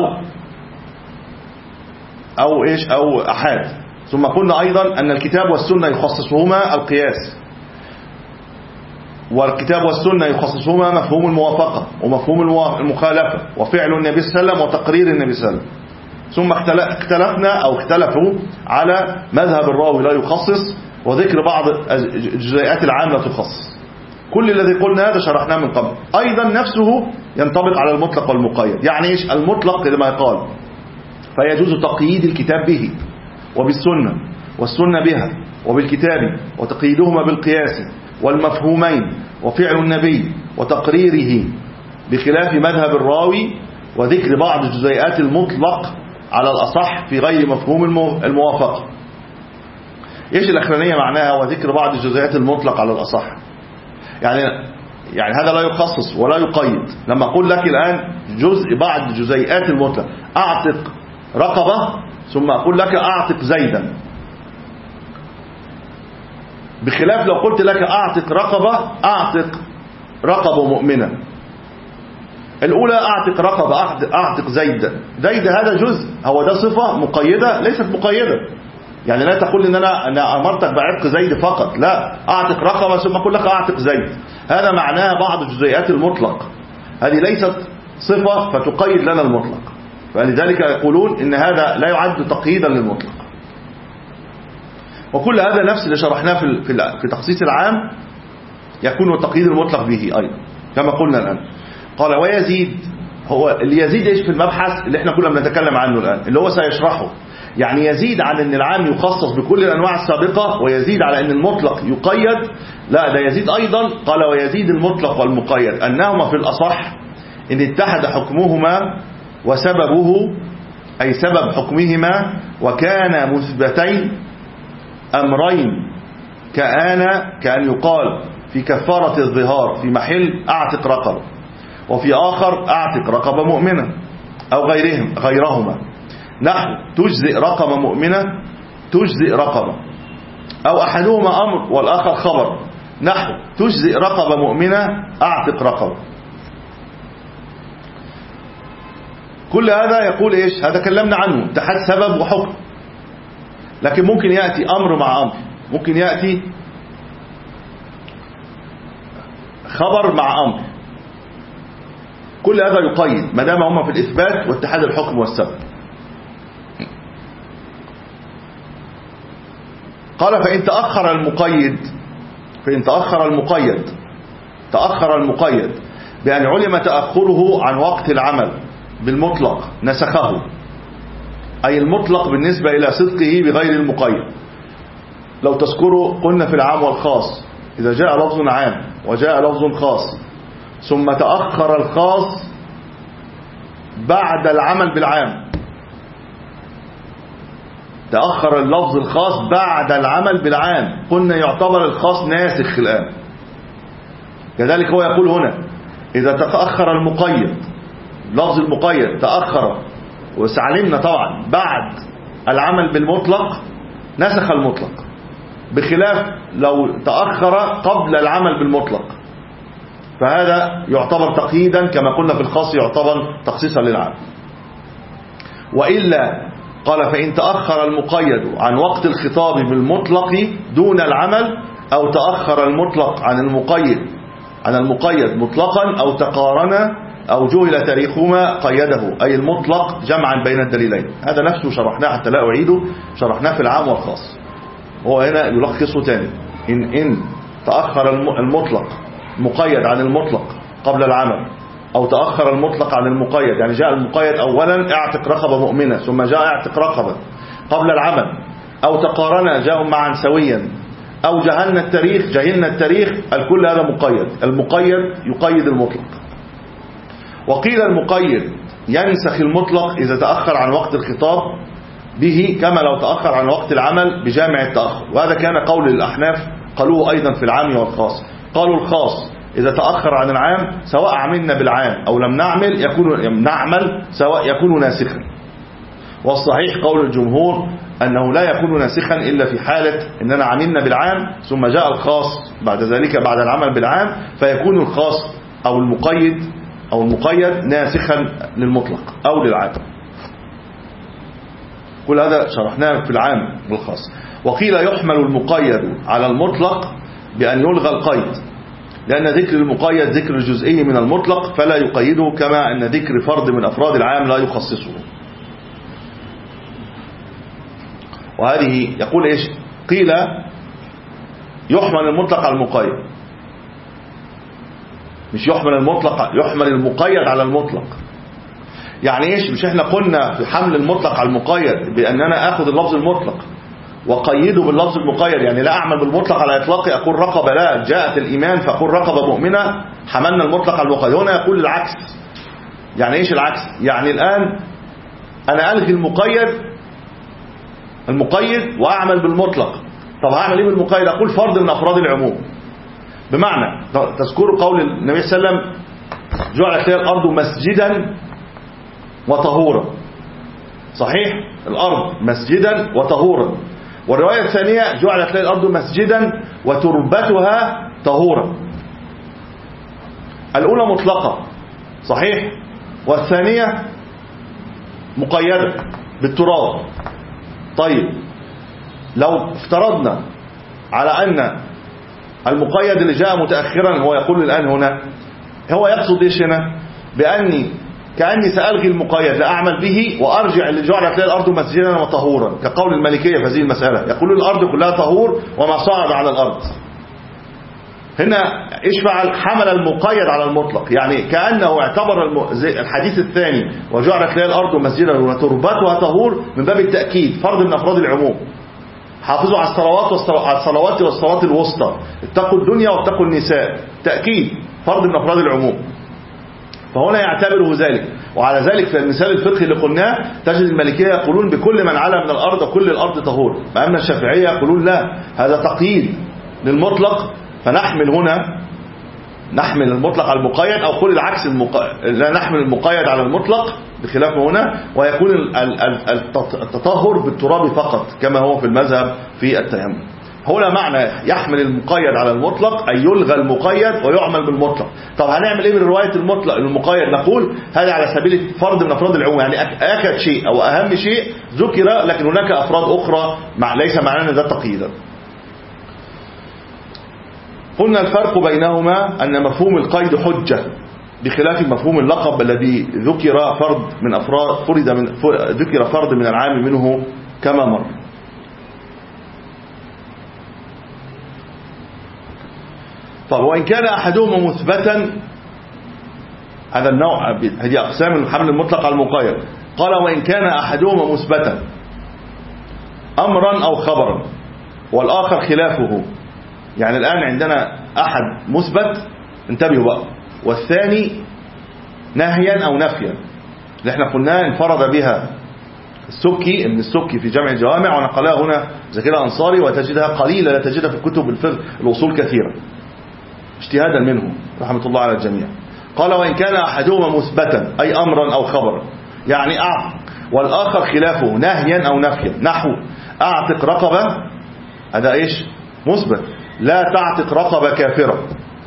أو إيش أو أحاد. ثم قلنا أيضا أن الكتاب والسنة يخصصهما القياس، والكتاب والسنة يخصصهما مفهوم الموافقة ومفهوم المخالفة وفعل النبي صلى الله عليه وسلم وتقرير النبي صلى الله عليه وسلم. ثم اختلفنا أو اختلفوا على مذهب الراوي لا يخصص، وذكر بعض الجزئيات العامة لا تخصص. كل الذي قلنا هذا شرحناه من قبل. أيضا نفسه ينطبق على المطلق والمقيد. يعني إيش المطلق؟ لما يقال فيجوز تقييد الكتاب به وبالسنة، والسنة بها وبالكتاب، وتقييدهما بالقياس والمفهومين وفعل النبي وتقريره، بخلاف مذهب الراوي وذكر بعض الجزئيات المطلق على الأصح في غير مفهوم الموافقة. إيش الأخرانية معناها وذكر بعض الجزئيات المطلق على الأصح؟ يعني يعني هذا لا يخصص ولا يقيد. لما أقول لك الآن جزء بعض الجزئيات المطلق، أعتق رقبة، ثم أقول لك أعتق زيدا، بخلاف لو قلت لك أعتق رقبة أعتق رقبة مؤمنة. الأولى أعتق رقبة أعتق زيدا، زيد هذا جزء، هو ده صفة مقيدة ليست مقيدة. يعني لا تقول إن أنا, أنا أمرتك بعتق زيد فقط، لا، أعتق رقبة ثم أقول لك أعتق زيد، هذا معناها بعض جزئيات المطلق، هذه ليست صفة فتقيد لنا المطلق. فلذلك يقولون إن هذا لا يعد تقييدا للمطلق. وكل هذا نفس اللي شرحناه في في تخصيص العام يكون التقييد المطلق به أيضا كما قلنا الآن. قال ويزيد، هو اللي يزيد ايش في المبحث اللي احنا كنا بنتكلم عنه الآن اللي هو سيشرحه، يعني يزيد عن ان العام يخصص بكل الانواع السابقة، ويزيد على ان المطلق يقيد. لا، ده يزيد ايضا. قال ويزيد المطلق والمقيد انهما في الاصح ان اتحد حكمهما وسببه، اي سبب حكمهما، وكان مثبتين امرين، كأن كأن يقال في كفارة الظهار في محل اعتق رقبة، وفي آخر أعتق رقبة مؤمنة أو غيرهم غيرهما، نحو تجزئ رقبة مؤمنة تجزئ رقبة، أو أحدهما أمر والآخر خبر، نحو تجزئ رقبة مؤمنة أعتق رقبة. كل هذا يقول إيش؟ هذا كلمنا عنه اتحاد سبب وحكم، لكن ممكن يأتي أمر مع أمر، ممكن يأتي خبر مع أمر، كل هذا يقيد ما دام هما في الإثبات واتحاد الحكم والسبب. قال فإن تأخر المقيد فإن تأخر المقيد تأخر المقيد بأن علم تأخره عن وقت العمل بالمطلق نسخه، أي المطلق بالنسبة إلى صدقه بغير المقيد. لو تذكروا قلنا في العام والخاص إذا جاء لفظ عام وجاء لفظ خاص ثم تأخر الخاص بعد العمل بالعام، تأخر اللفظ الخاص بعد العمل بالعام، قلنا يعتبر الخاص ناسخ الآن. كذلك هو يقول هنا إذا تأخر المقيد، لفظ المقيد تأخر وسعلمنا طبعا بعد العمل بالمطلق نسخ المطلق، بخلاف لو تأخر قبل العمل بالمطلق فهذا يعتبر تقييدا كما قلنا في الخاص يعتبر تخصيصا للعام. وإلا قال فإن تأخر المقيد عن وقت الخطاب بالمطلق دون العمل، أو تأخر المطلق عن المقيد عن المقيد مطلقا، أو تقارن أو جهل تاريخهما قيده، أي المطلق جمعا بين الدليلين. هذا نفسه شرحناه حتى لا أعيده، شرحناه في العام والخاص. هو هنا يلخصه تاني، إن, إن تأخر المطلق مقيد عن المطلق قبل العمل، أو تأخر المطلق عن المقيد، يعني جاء المقيد أولا اعتق رقبة مؤمنة ثم جاء اعتق رقبة قبل العمل، أو تقارن جاءوا معا سويا، أو جهلنا التاريخ جهلنا التاريخ، الكل هذا مقيد. المقيد يقيد المطلق. وقيل المقيد ينسخ المطلق إذا تأخر عن وقت الخطاب به كما لو تأخر عن وقت العمل بجامع التأخر. وهذا كان قول الأحناف، قالوه أيضا في العام والخاص. قالوا الخاص إذا تأخر عن العام سواء عملنا بالعام أو لم نعمل يكون نعمل سواء يكون ناسخا. والصحيح قول الجمهور أنه لا يكون ناسخا إلا في حالة أننا عملنا بالعام ثم جاء الخاص بعد ذلك بعد العمل بالعام، فيكون الخاص أو المقيد أو المقيد ناسخا للمطلق أو للعام. كل هذا شرحناه في العام والخاص. وقيل يحمل المقيد على المطلق بأن يلغى القيد، لأن ذكر المقيد ذكر جزئي من المطلق فلا يقيده، كما أن ذكر فرد من أفراد العام لا يخصصه. وهذه يقول إيش؟ قيل يحمل المطلق على المقيد، مش يحمل المطلق، يحمل المقيد على المطلق. يعني إيش؟ مش إحنا قلنا في حمل المطلق على المقيد بأننا أخذ اللفظ المطلق وقيده باللفظ المقيد، يعني لا أعمل بالمطلق على إطلاقي أقول رقبة، لا جاءت الإيمان فأقول رقبة مؤمنة، حملنا المطلق على المقيد. هنا يقول العكس. يعني إيش العكس؟ يعني الآن أنا ألغي المقيد المقيد وأعمل بالمطلق. طب هعمل إيه بالمقيد؟ أقول فرد من أفراد العموم. بمعنى تذكروا قول النبي صلى الله عليه وسلم جعلت لي الأرض مسجدا وطهورا، صحيح؟ الأرض مسجدا وطهورا. والرواية الثانية جعلت لي الأرض مسجدا وتربتها طهورا. الأولى مطلقة صحيح، والثانية مقيدة بالتراب. طيب لو افترضنا على أن المقيد اللي جاء متأخرا هو يقول الآن هنا، هو يقصد إيش هنا؟ بأني كأني سألغي المقيد لا أعمل به وأرجع اللي جعلت لي الأرض مسجدا وطهورا، كقول المالكية في هذه المسألة، يقولون الأرض كلها طهور وما صعد على الأرض. هنا إيش فعل؟ حمل المقيد على المطلق، يعني كأنه اعتبر الحديث الثاني وجعلت لي الأرض مسجدا وتربتها طهور من باب التأكيد، فرد من أفراد العموم. حافظوا على الصلوات والصلوات والصلوات الوسطى، اتقوا الدنيا واتقوا النساء، تأكيد فرد من أفراد العموم. فهنا يعتبره ذلك. وعلى ذلك في المثال الفقهي اللي قلناه تجد المالكية يقولون بكل من على من الأرض وكل الأرض طهور، أما الشافعية يقولون لا، هذا تقييد للمطلق، فنحمل هنا نحمل المطلق على المقيد، أو قل العكس المق... لا نحمل المقيد على المطلق بخلاف هنا، ويكون التطهر بالتراب فقط كما هو في المذهب في التيمم. هنا معنى يحمل المقيد على المطلق أي يلغى المقيد ويعمل بالمطلق. طب هنعمل ايه من رواية المطلق المقيد؟ نقول هذا على سبيل فرد من أفراد العموم، يعني أكد شيء أو أهم شيء ذكر، لكن هناك أفراد أخرى مع ليس معنى ذا تقييدا. قلنا الفرق بينهما أن مفهوم القيد حجة بخلاف مفهوم اللقب الذي ذكر فرد من أفراد فرد من ذكر فرد من العام منه كما مر. طب وإن كان أحدهما مثبتا، هذا النوع هذه أقسام الحمل المطلق على المقيد. قال وإن كان أحدهما مثبتا أمرا أو خبرا والآخر خلافه، يعني الآن عندنا أحد مثبت، انتبهوا بقى، والثاني نهيا أو نفيا، اللي احنا قلنا انفرد بها السبكي ابن السبكي في جمع الجوامع، ونقلها هنا زكريا أنصاري، وتجدها قليلة لا تجدها في كتب الفقه الأصول كثيرا اجتهادا منه رحمة الله على الجميع. قال وإن كان أحدهما مثبتا أي أمرا أو خبرا، يعني أعتق، والآخر خلافه نهيا أو نفيا، نحو أعتق رقبة، هذا إيش مثبت، لا تعتق رقبة كافرة.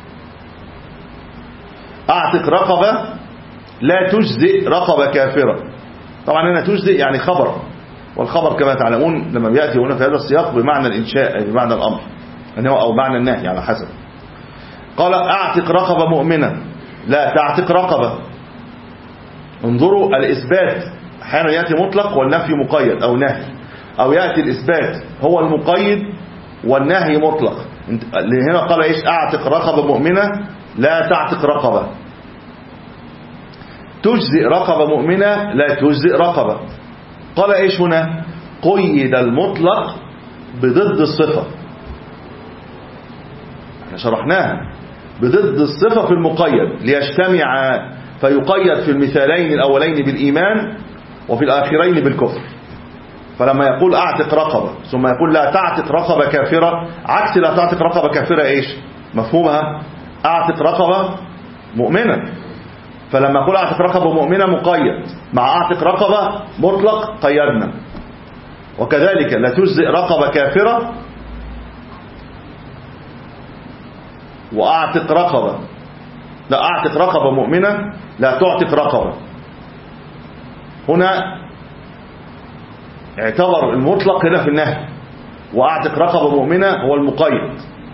أعتق رقبة لا تجزئ رقبة كافرة. طبعا هنا تجزئ يعني خبر، والخبر كما تعلمون لما بيأتي هنا في هذا السياق بمعنى الإنشاء، أي بمعنى الأمر أو معنى النهي على حسب. قال أعتق رقبة مؤمنة لا تعتق رقبة. انظروا الإثبات أحيانا يأتي مطلق والنفي مقيد أو نهي، أو يأتي الإثبات هو المقيد والنهي مطلق. هنا قال إيش؟ أعتق رقبة مؤمنة لا تعتق رقبة. تجزئ رقبة مؤمنة لا تجزئ رقبة. قال إيش هنا؟ قيد المطلق بضد الصفة، احنا شرحناها، بضد الصفة في المقيد ليجتمع فيقيد في المثالين الأولين بالإيمان وفي الآخرين بالكفر. فلما يقول أعتق رقبة ثم يقول لا تعتق رقبة كافرة، عكس لا تعتق رقبة كافرة إيش مفهومها؟ أعتق رقبة مؤمنة. فلما يقول أعتق رقبة مؤمنة مقيد، مع أعتق رقبة مطلق قيدنا. وكذلك لا تجزئ رقبة كافرة وأعتق رقبة، لا أعتق رقبة مؤمنة لا تعتق رقبة. هنا اعتبر المطلق هنا في النهي، وأعتق رقبة مؤمنة هو المقيد.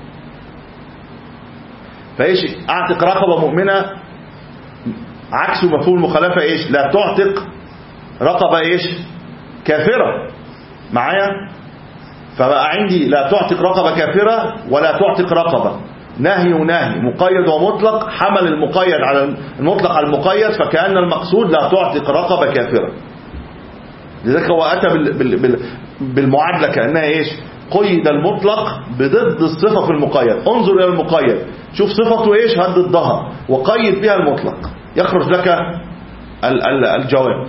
فإيش أعتق رقبة مؤمنة عكس مفهوم المخالفة إيش؟ لا تعتق رقبة إيش كافرة معايا. فبقى عندي لا تعتق رقبة كافرة ولا تعتق رقبة، نهي ونهي، مقيد ومطلق، حمل المقيد على المطلق على المقيد، فكأن المقصود لا تعتق رقبة كافرة. لذلك هو أتى بالمعادلة كأنها إيش؟ قيد المطلق بضد الصفة في المقيد. انظر إلى المقيد، شوف صفته إيش، هد ضدها وقيد بها المطلق، يخرج لك الجواب.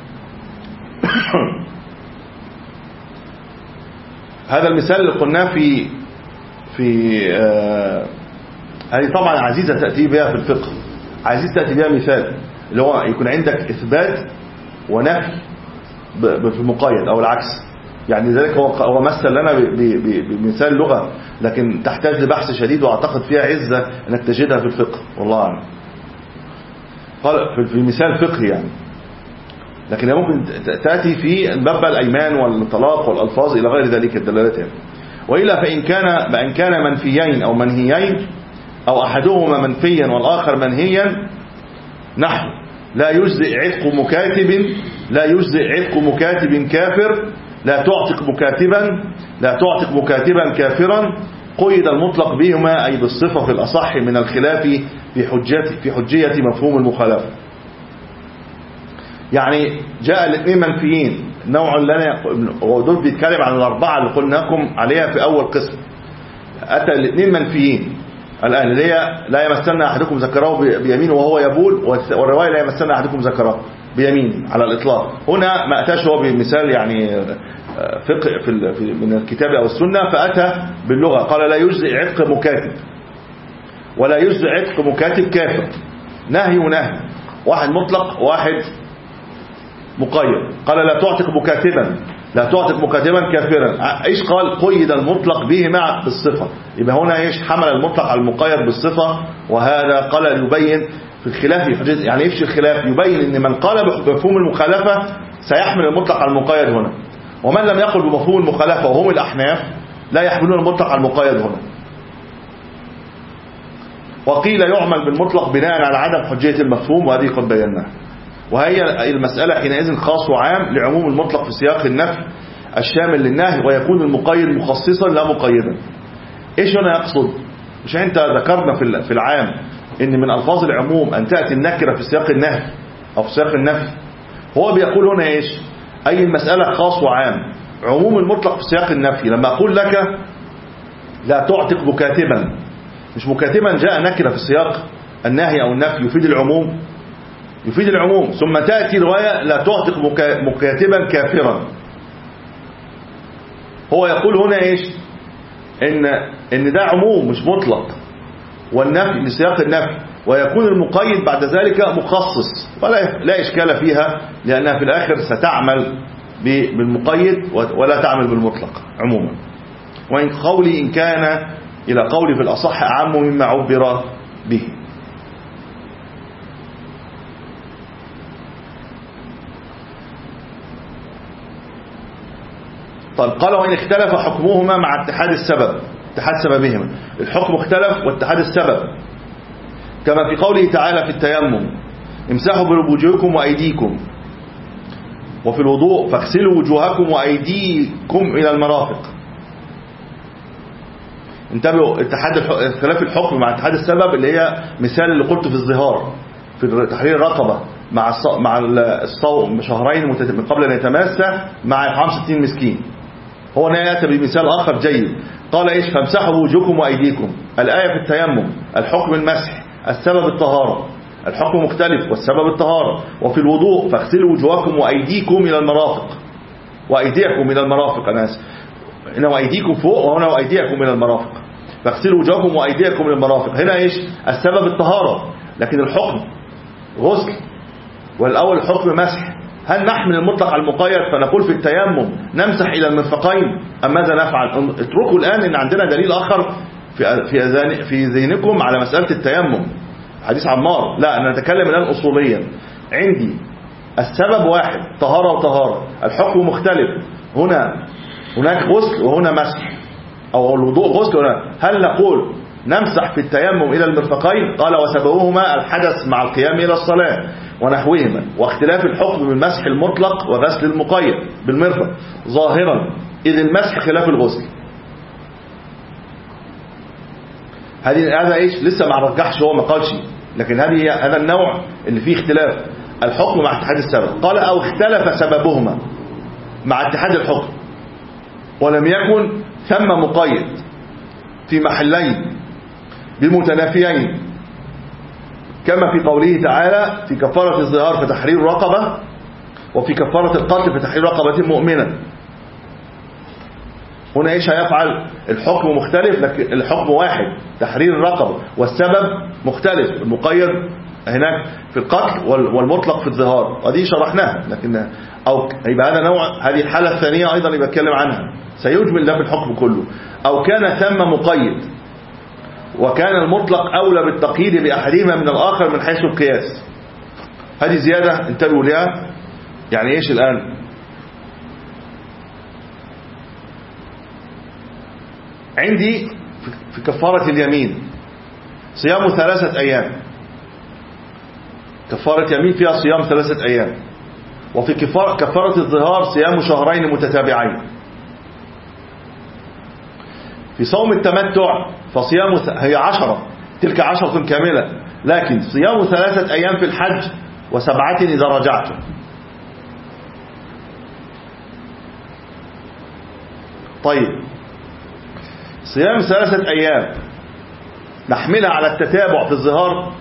هذا المثال اللي قلناه في في آه هذه طبعا عزيزة تأتي بها في الفقه، عزيزة تأتي بها مثال اللي هو يكون عندك إثبات ونفي في المقيد أو العكس. يعني ذلك هو هو مثل لنا بمثال لغة، لكن تحتاج لبحث شديد وأعتقد فيها عزة أنك تجدها في الفقه والله أعلم. قال في مثال فقهي يعني، لكن ممكن تأتي في باب الأيمان والطلاق والألفاظ إلى غير ذلك الدلالات يعني. وإلا فإن كان بأن كان منفيين أو منهيين أو أحدهما منفيا والآخر منهيا، نحو لا يجزئ عتق مكاتب، لا يجزئ عتق مكاتب كافر، لا تعتق مكاتبا، لا تعتق مكاتبا كافرا. قيد المطلق بهما أي بالصفة في الأصح من الخلاف في حجية في حجية مفهوم المخالفة. يعني جاء الاثنين منفيين، نوع لنا ودول بيتكلم عن الأربعة اللي قلنا لكم عليها في أول قسم. أتى الاثنين منفيين الآن، اللي هي لا يمسنا أحدكم ذكره بيمينه وهو يبول، والرواية لا يمسنا أحدكم ذكره بيمين على الإطلاق. هنا ما أتاش هو بمثال يعني فقه في من الكتاب أو السنة، فأتى باللغة قال لا يجزئ عتق مكاتب ولا يجزئ عتق مكاتب كافر، نهي ونهي، واحد مطلق واحد مقيد. قال لا تعتق مكاتبا، لا تعتق مكاتبا كافرا. ايش قال؟ قيد المطلق به مع بالصفة. يبقى هنا ايش؟ حمل المطلق على المقيد بالصفة. وهذا قال يبين في الخلاف، يعني ايش الخلاف؟ يبين ان من قال بمفهوم المخالفة سيحمل المطلق على المقيد هنا، ومن لم يقل بمفهوم المخالفة وهم الأحناف لا يحملون المطلق على المقيد هنا. وقيل يعمل بالمطلق بناء على عدم حجية المفهوم، وهذه قد بيناها. وهي المسألة حينئذ خاص وعام لعموم المطلق في سياق النفي الشامل للنهي، ويكون المقيد مخصصا لا مقيدا. ايش هنا يقصد؟ مش انت ذكرنا في العام ان من الفاظ العموم ان تأتي النكرة في سياق النهي او في سياق النفي. هو بيقول هنا ايش؟ اي المسألة خاص وعام. عموم المطلق في سياق النفي لما اقول لك لا تعتق مكاتبا، مش مكاتبا جاء نكرة في سياق النهي او النفي يفيد العموم، يفيد العموم. ثم تأتي رواية لا تعتق مكاتبا كافرا. هو يقول هنا ايش؟ ان ان ده عموم مش مطلق، والنفي لسياق النفي، ويكون المقيد بعد ذلك مخصص، ولا لا اشكال فيها، لانها في الاخر ستعمل بالمقيد ولا تعمل بالمطلق عموما. وان قولي ان كان الى قولي في الاصح اعم مما عبر به. طيب قال وإن اختلف حكمهما مع اتحاد السبب، اتحاد سببهما. الحكم اختلف واتحاد السبب، كما في قوله تعالى في التيمم امسحوا بوجوهكم وأيديكم، وفي الوضوء فاغسلوا وجوهكم وأيديكم إلى المرافق. انتبهوا، اتحاد اختلاف الحكم مع اتحاد السبب اللي هي مثال اللي قلت في الظهار في تحرير الرقبة مع مع الصوم شهرين من قبل أن يتماسى مع إطعام ستين مسكين. هو يأتي بمثال آخر جيد، قال إيش؟ فامسحوا وجوهكم وأيديكم. الآية في التيمم الحكم المسح، السبب الطهارة، الحكم مختلف والسبب الطهارة. وفي الوضوء فاغسلوا وجوهكم وأيديكم إلى المرافق، وأيديكم إلى المرافق. أنا آسف، هنا وأيديكم فوق وهنا وأيديكم إلى المرافق. فاغسلوا وجوهكم وأيديكم إلى المرافق. هنا إيش؟ السبب الطهارة، لكن الحكم غسل، والأول الحكم مسح. هل نحمل المطلق على المقيد فنقول في التيمم نمسح إلى المرفقين أم ماذا نفعل؟ اتركوا الآن إن عندنا دليل آخر في في في ذهنكم على مسألة التيمم، حديث عمار. لا، أنا نتكلم الآن أصوليا. عندي السبب واحد، طهارة وطهارة، الحكم مختلف. هنا هناك غسل وهنا مسح، أو الوضوء غسل وهنا. هل نقول نمسح في التيمم إلى المرفقين؟ قال وسببهما الحدث مع القيام إلى الصلاة ونحوهما، واختلاف الحكم بالمسح المطلق وغسل المقيد بالمرفق ظاهرا، إذ المسح خلاف الغسل. هذه هذا إيش؟ لسه ما رجحش، هو ما قالش، لكن هذه هذا النوع اللي فيه اختلاف الحكم مع اتحاد السبب. قال أو اختلف سببهما مع اتحاد الحكم ولم يكن ثم مقيد في محلين بمتنافيين، كما في قوله تعالى في كفارة الظهار في تحرير رقبة، وفي كفارة القتل في تحرير رقبة مؤمنة. هنا ايش هيفعل؟ الحكم مختلف لكن الحكم واحد، تحرير الرقبة، والسبب مختلف، المقيد هناك في القتل والمطلق في الظهار، ودي شرحناها. لكن او يبقى هذا نوع، هذه الحالة الثانية ايضا يبقى اتكلم عنها، سيجمل ده في الحكم كله. او كان ثم مقيد وكان المطلق أولى بالتقييد بأحدهما من الآخر من حيث القياس. هذه زيادة انتبهوا لها. يعني إيش الآن؟ عندي في كفارة اليمين صيام ثلاثة أيام، كفارة يمين فيها صيام ثلاثة أيام. وفي كفارة الظهار صيام شهرين متتابعين. في صوم التمتع فصيام هي عشرة، تلك عشرة كاملة، لكن صيام ثلاثة أيام في الحج وسبعة إذا رجعتم. طيب صيام ثلاثة أيام نحملها على التتابع في الظهار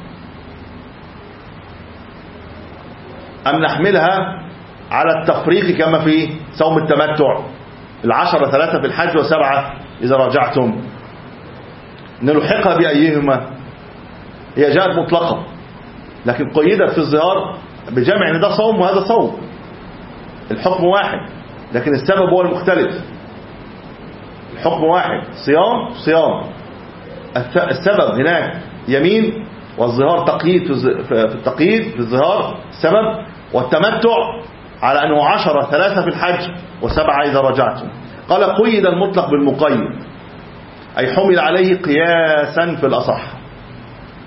أم نحملها على التفريق كما في صوم التمتع؟ العشرة ثلاثة في الحج وسبعة إذا رجعتم، نلحقها بأيهما؟ هي جاءت مطلقة لكن قيدت في الظهار بجمع ان ده صوم وهذا صوم، الحكم واحد لكن السبب هو المختلف. الحكم واحد، صيام صيام، السبب هناك يمين، والظهار تقييد في التقييد في الظهار سبب، والتمتع على أنه عشرة ثلاثة في الحج وسبعة إذا رجعتم. قال قيد المطلق بالمقيد، أي حمل عليه قياسا في الأصح.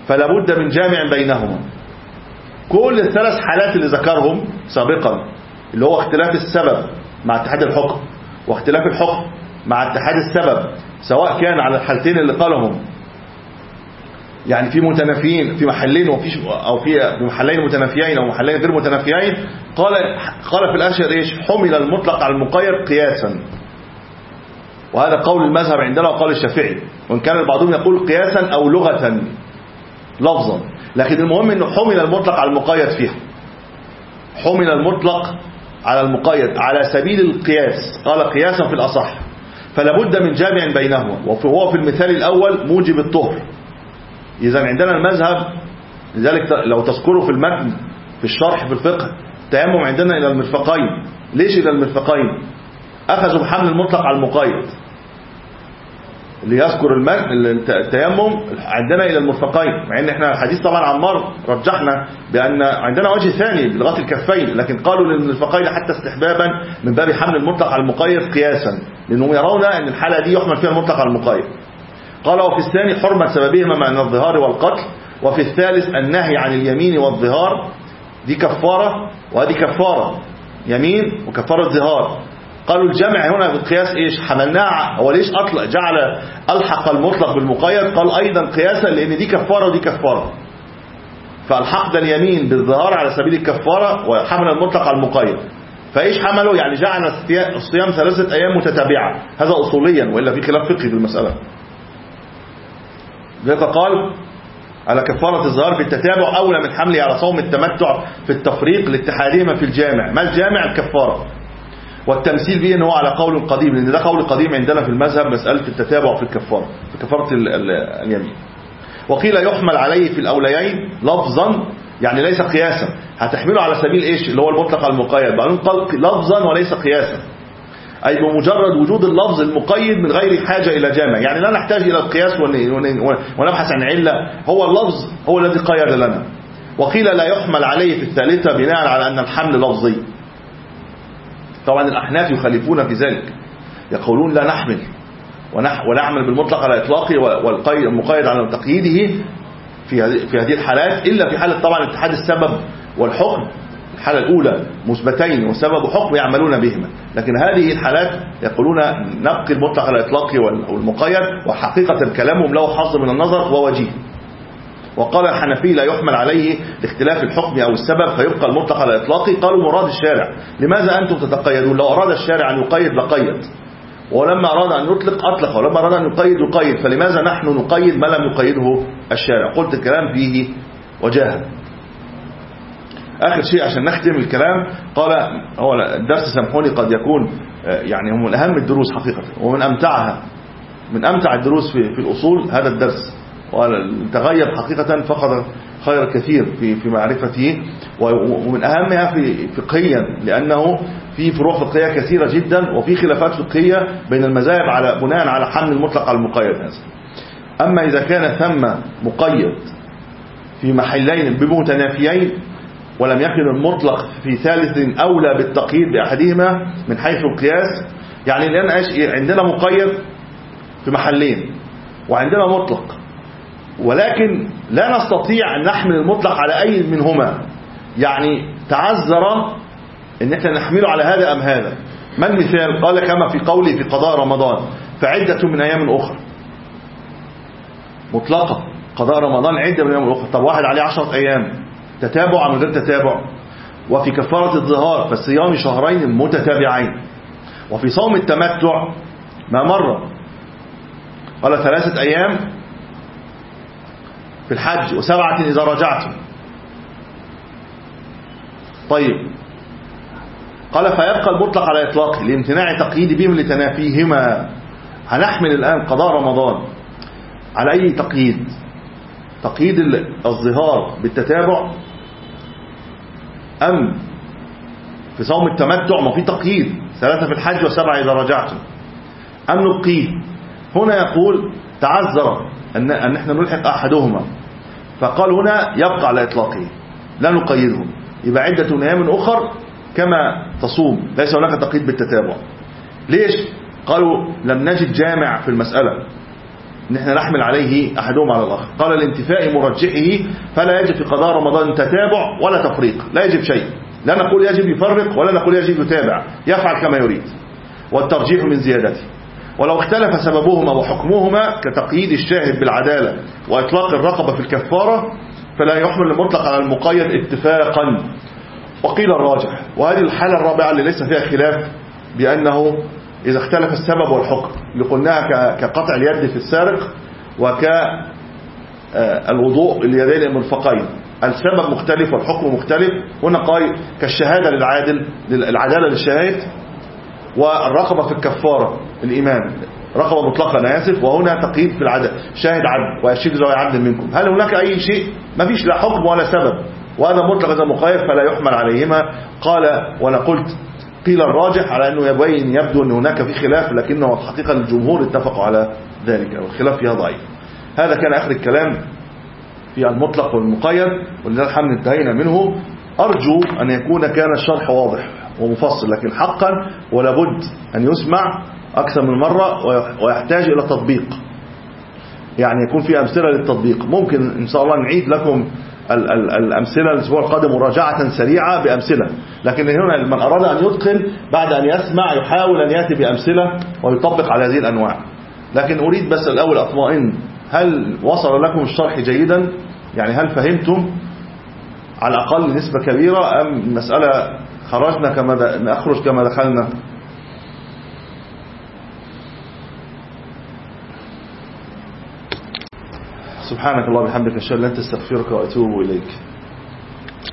فلا بد من جامع بينهما. كل الثلاث حالات اللي ذكرهم سابقا، اللي هو اختلاف السبب مع اتحاد الحكم، واختلاف الحكم مع اتحاد السبب، سواء كان على الحالتين اللي قالهم يعني في متنافيين في محلين وفي او في محلين متنافيين او محلين غير متنافيين، قال قال في الاشهر ايش؟ حمل المطلق على المقيد قياسا. وهذا قول المذهب عندنا وقول الشافعي، وان كان بعضهم يقول قياسا او لغة لفظا، لكن المهم انه حمل المطلق على المقيد فيها. حمل المطلق على المقيد على سبيل القياس، قال قياسا في الاصح، فلا بد من جامع بينهما. وهو في المثال الاول موجب الطهر. إذا عندنا المذهب، لذلك لو تذكروا في المتن في الشرح في الفقه، التيمم عندنا إلى المرفقين. ليش إلى المرفقين؟ أخذوا بحمل المطلق على المقيد. اللي يذكر التيمم عندنا إلى المرفقين، مع أن احنا الحديث طبعا عمار رجحنا بأن عندنا وجه ثاني لغاية الكفين، لكن قالوا للمرفقين حتى استحبابا من باب حمل المطلق على المقيد قياسا، لأنهم يرون أن الحالة دي يحمل فيها المطلق على المقيد. قال وفي الثاني حرمة سببهما مع الظهار والقتل. وفي الثالث النهي عن اليمين والظهار، دي كفارة وهذه كفارة يمين وكفارة ظهار. قالوا الجمع هنا بالقياس ايش؟ حملناه. هو ليش اطلق جعل الحق المطلق بالمقيد؟ قال ايضا قياسا لان دي كفارة ودي كفارة، فالحق اليمين بالظهار على سبيل الكفارة وحمل المطلق على المقيد. فايش حمله؟ يعني جعل الصيام ثلاثة ايام متتابعة، هذا اصوليا، والا في خلاف فقهي في المسألة. ذلك قال على كفارة الظهار بالتتابع أولى من حمله على صوم التمتع في التفريق لاتحادهما في الجامع. ما الجامع؟ الكفارة. والتمثيل به أنه على قول قديم، لأن ده قول قديم عندنا في المذهب، مسألة التتابع في الكفارة في كفارة اليمين. وقيل يحمل عليه في الأوليين لفظا، يعني ليس قياسا. هتحمله على سبيل إيش؟ اللي هو المطلق على المقيد. بعدين قال لفظا وليس قياسا، أي بمجرد وجود اللفظ المقيد من غير حاجة إلى جامع، يعني لا نحتاج إلى القياس ونبحث عن علة، هو اللفظ هو الذي قيد لنا. وقيل لا يحمل عليه في الثالثة بناء على أن الحمل لفظي. طبعا الأحناف يخالفون في ذلك، يقولون لا نحمل ونعمل بالمطلق على إطلاقه والمقيد على تقييده في في هذه الحالات، إلا في حالة طبعا اتحاد السبب والحكم. الحالة الأولى مثبتين وسبب حكم يعملون بهما، لكن هذه الحالات يقولون نبقي المطلق على إطلاقه والمقيد، وحقيقة كلامهم له حظ من النظر ووجيه. وقال الحنفي لا يحمل عليه لاختلاف الحكم أو السبب فيبقى المطلق على إطلاقه. قالوا مراد الشارع، لماذا أنتم تتقيدون؟ لو أراد الشارع أن يقيد لقيد، ولما أراد أن يطلق أطلق، ولما أراد أن يقيد يقيد، فلماذا نحن نقيد ما لم يقيده الشارع؟ قلت الكلام فيه وجاهه. آخر شيء عشان نختم الكلام، قال هو الدرس سامحوني قد يكون يعني هو من أهم الدروس حقيقة، ومن أمتعها، من أمتع الدروس في في الأصول هذا الدرس، وتغيب حقيقة فقد خير كثير في في معرفته، ومن أهمها في فقهيا، لأنه في فروع فقهية كثيرة جدا، وفي خلافات فقهية بين المذاهب على بناء على حمل المطلق على المقيد هذا. أما إذا كان ثم مقيد في محلين بمتنافيين ولم يكن المطلق في ثالث أولى بالتقييد بأحدهما من حيث القياس، يعني الآن عندنا مقيد في محلين وعندنا مطلق، ولكن لا نستطيع أن نحمل المطلق على أي منهما، يعني تعذر أن احنا نحمله على هذا أم هذا. ما المثال؟ قال كما في قولي في قضاء رمضان فعدة من أيام أخرى، مطلقة قضاء رمضان عدة من أيام أخرى. طب واحد عليه عشرة أيام تتابع من غير تتابع. وفي كفارة الظهار فالصيام شهرين متتابعين. وفي صوم التمتع ما مر قال ثلاثة أيام في الحج وسبعة إذا رجعتم. طيب قال فيبقى المطلق على إطلاقه لامتناع تقييد بهم لتنافيهما. هنحمل الآن قضاء رمضان على أي تقييد؟ تقييد الظهار بالتتابع أم في صوم التمتع ما في تقييد ثلاثة في الحج وسبعة إذا رجعتم، أم نبقيه؟ هنا يقول تعذر أن أن احنا نلحق أحدهما، فقال هنا يبقى على إطلاقه لا نقيده، يبقى عدة أيام أخر كما تصوم، ليس هناك تقييد بالتتابع. ليش؟ قالوا لم نجد جامع في المسألة، نحن نحمل عليه أحدهم على الآخر. قال لانتفاء مرجحه فلا يجب في قضاء رمضان تتابع ولا تفريق، لا يجب شيء، لا نقول يجب يفرق ولا نقول يجب يتابع، يفعل كما يريد، والترجيح من زيادته. ولو اختلف سببهما وحكمهما كتقييد الشاهد بالعدالة وإطلاق الرقبة في الكفارة فلا يحمل المطلق على المقيد اتفاقا. وقيل الراجح، وهذه الحالة الرابعة اللي ليس فيها خلاف، بأنه إذا اختلف السبب والحكم اللي قلناها كقطع اليد في السارق وكالوضوء اليدين المرفقين، السبب مختلف والحكم مختلف. هنا قال كالشهادة للعادل، العدالة للشاهد، والرقبة في الكفارة الإيمان رقبة مطلقة أنا آسف، وهنا تقييد في العدل شاهد عدل ويشهد ذوي عدل منكم. هل هناك أي شيء؟ ما فيش لا حكم ولا سبب، وهذا مطلق هذا مقيد فلا يحمل عليهما. قال وأنا قلت قيل الراجح على أنه يبين يبدو أن هناك في خلاف، لكنه حقيقة الجمهور اتفقوا على ذلك والخلاف فيها ضعيف. هذا كان آخر الكلام في المطلق والمقيد، ولله الحمد انتهينا منه. أرجو أن يكون كان الشرح واضح ومفصل، لكن حقا ولا بد أن يسمع أكثر من مرة ويحتاج إلى تطبيق، يعني يكون في أمثلة للتطبيق. ممكن إن شاء الله نعيد لكم ال ال الأمثلة الأسبوع القادم مراجعة سريعة بأمثلة، لكن هنا من أراد أن يتقن بعد أن يسمع يحاول أن يأتي بأمثلة ويطبق على هذه الأنواع. لكن أريد بس الأول أطمئن، هل وصل لكم الشرح جيدا؟ يعني هل فهمتم على الأقل نسبة كبيرة، أم المسألة خرجنا كما نخرج كما دخلنا؟ سبحانك الله وبحمدك، أشهد أن لا إله إلا أنت، أستغفرك وأتوب إليك.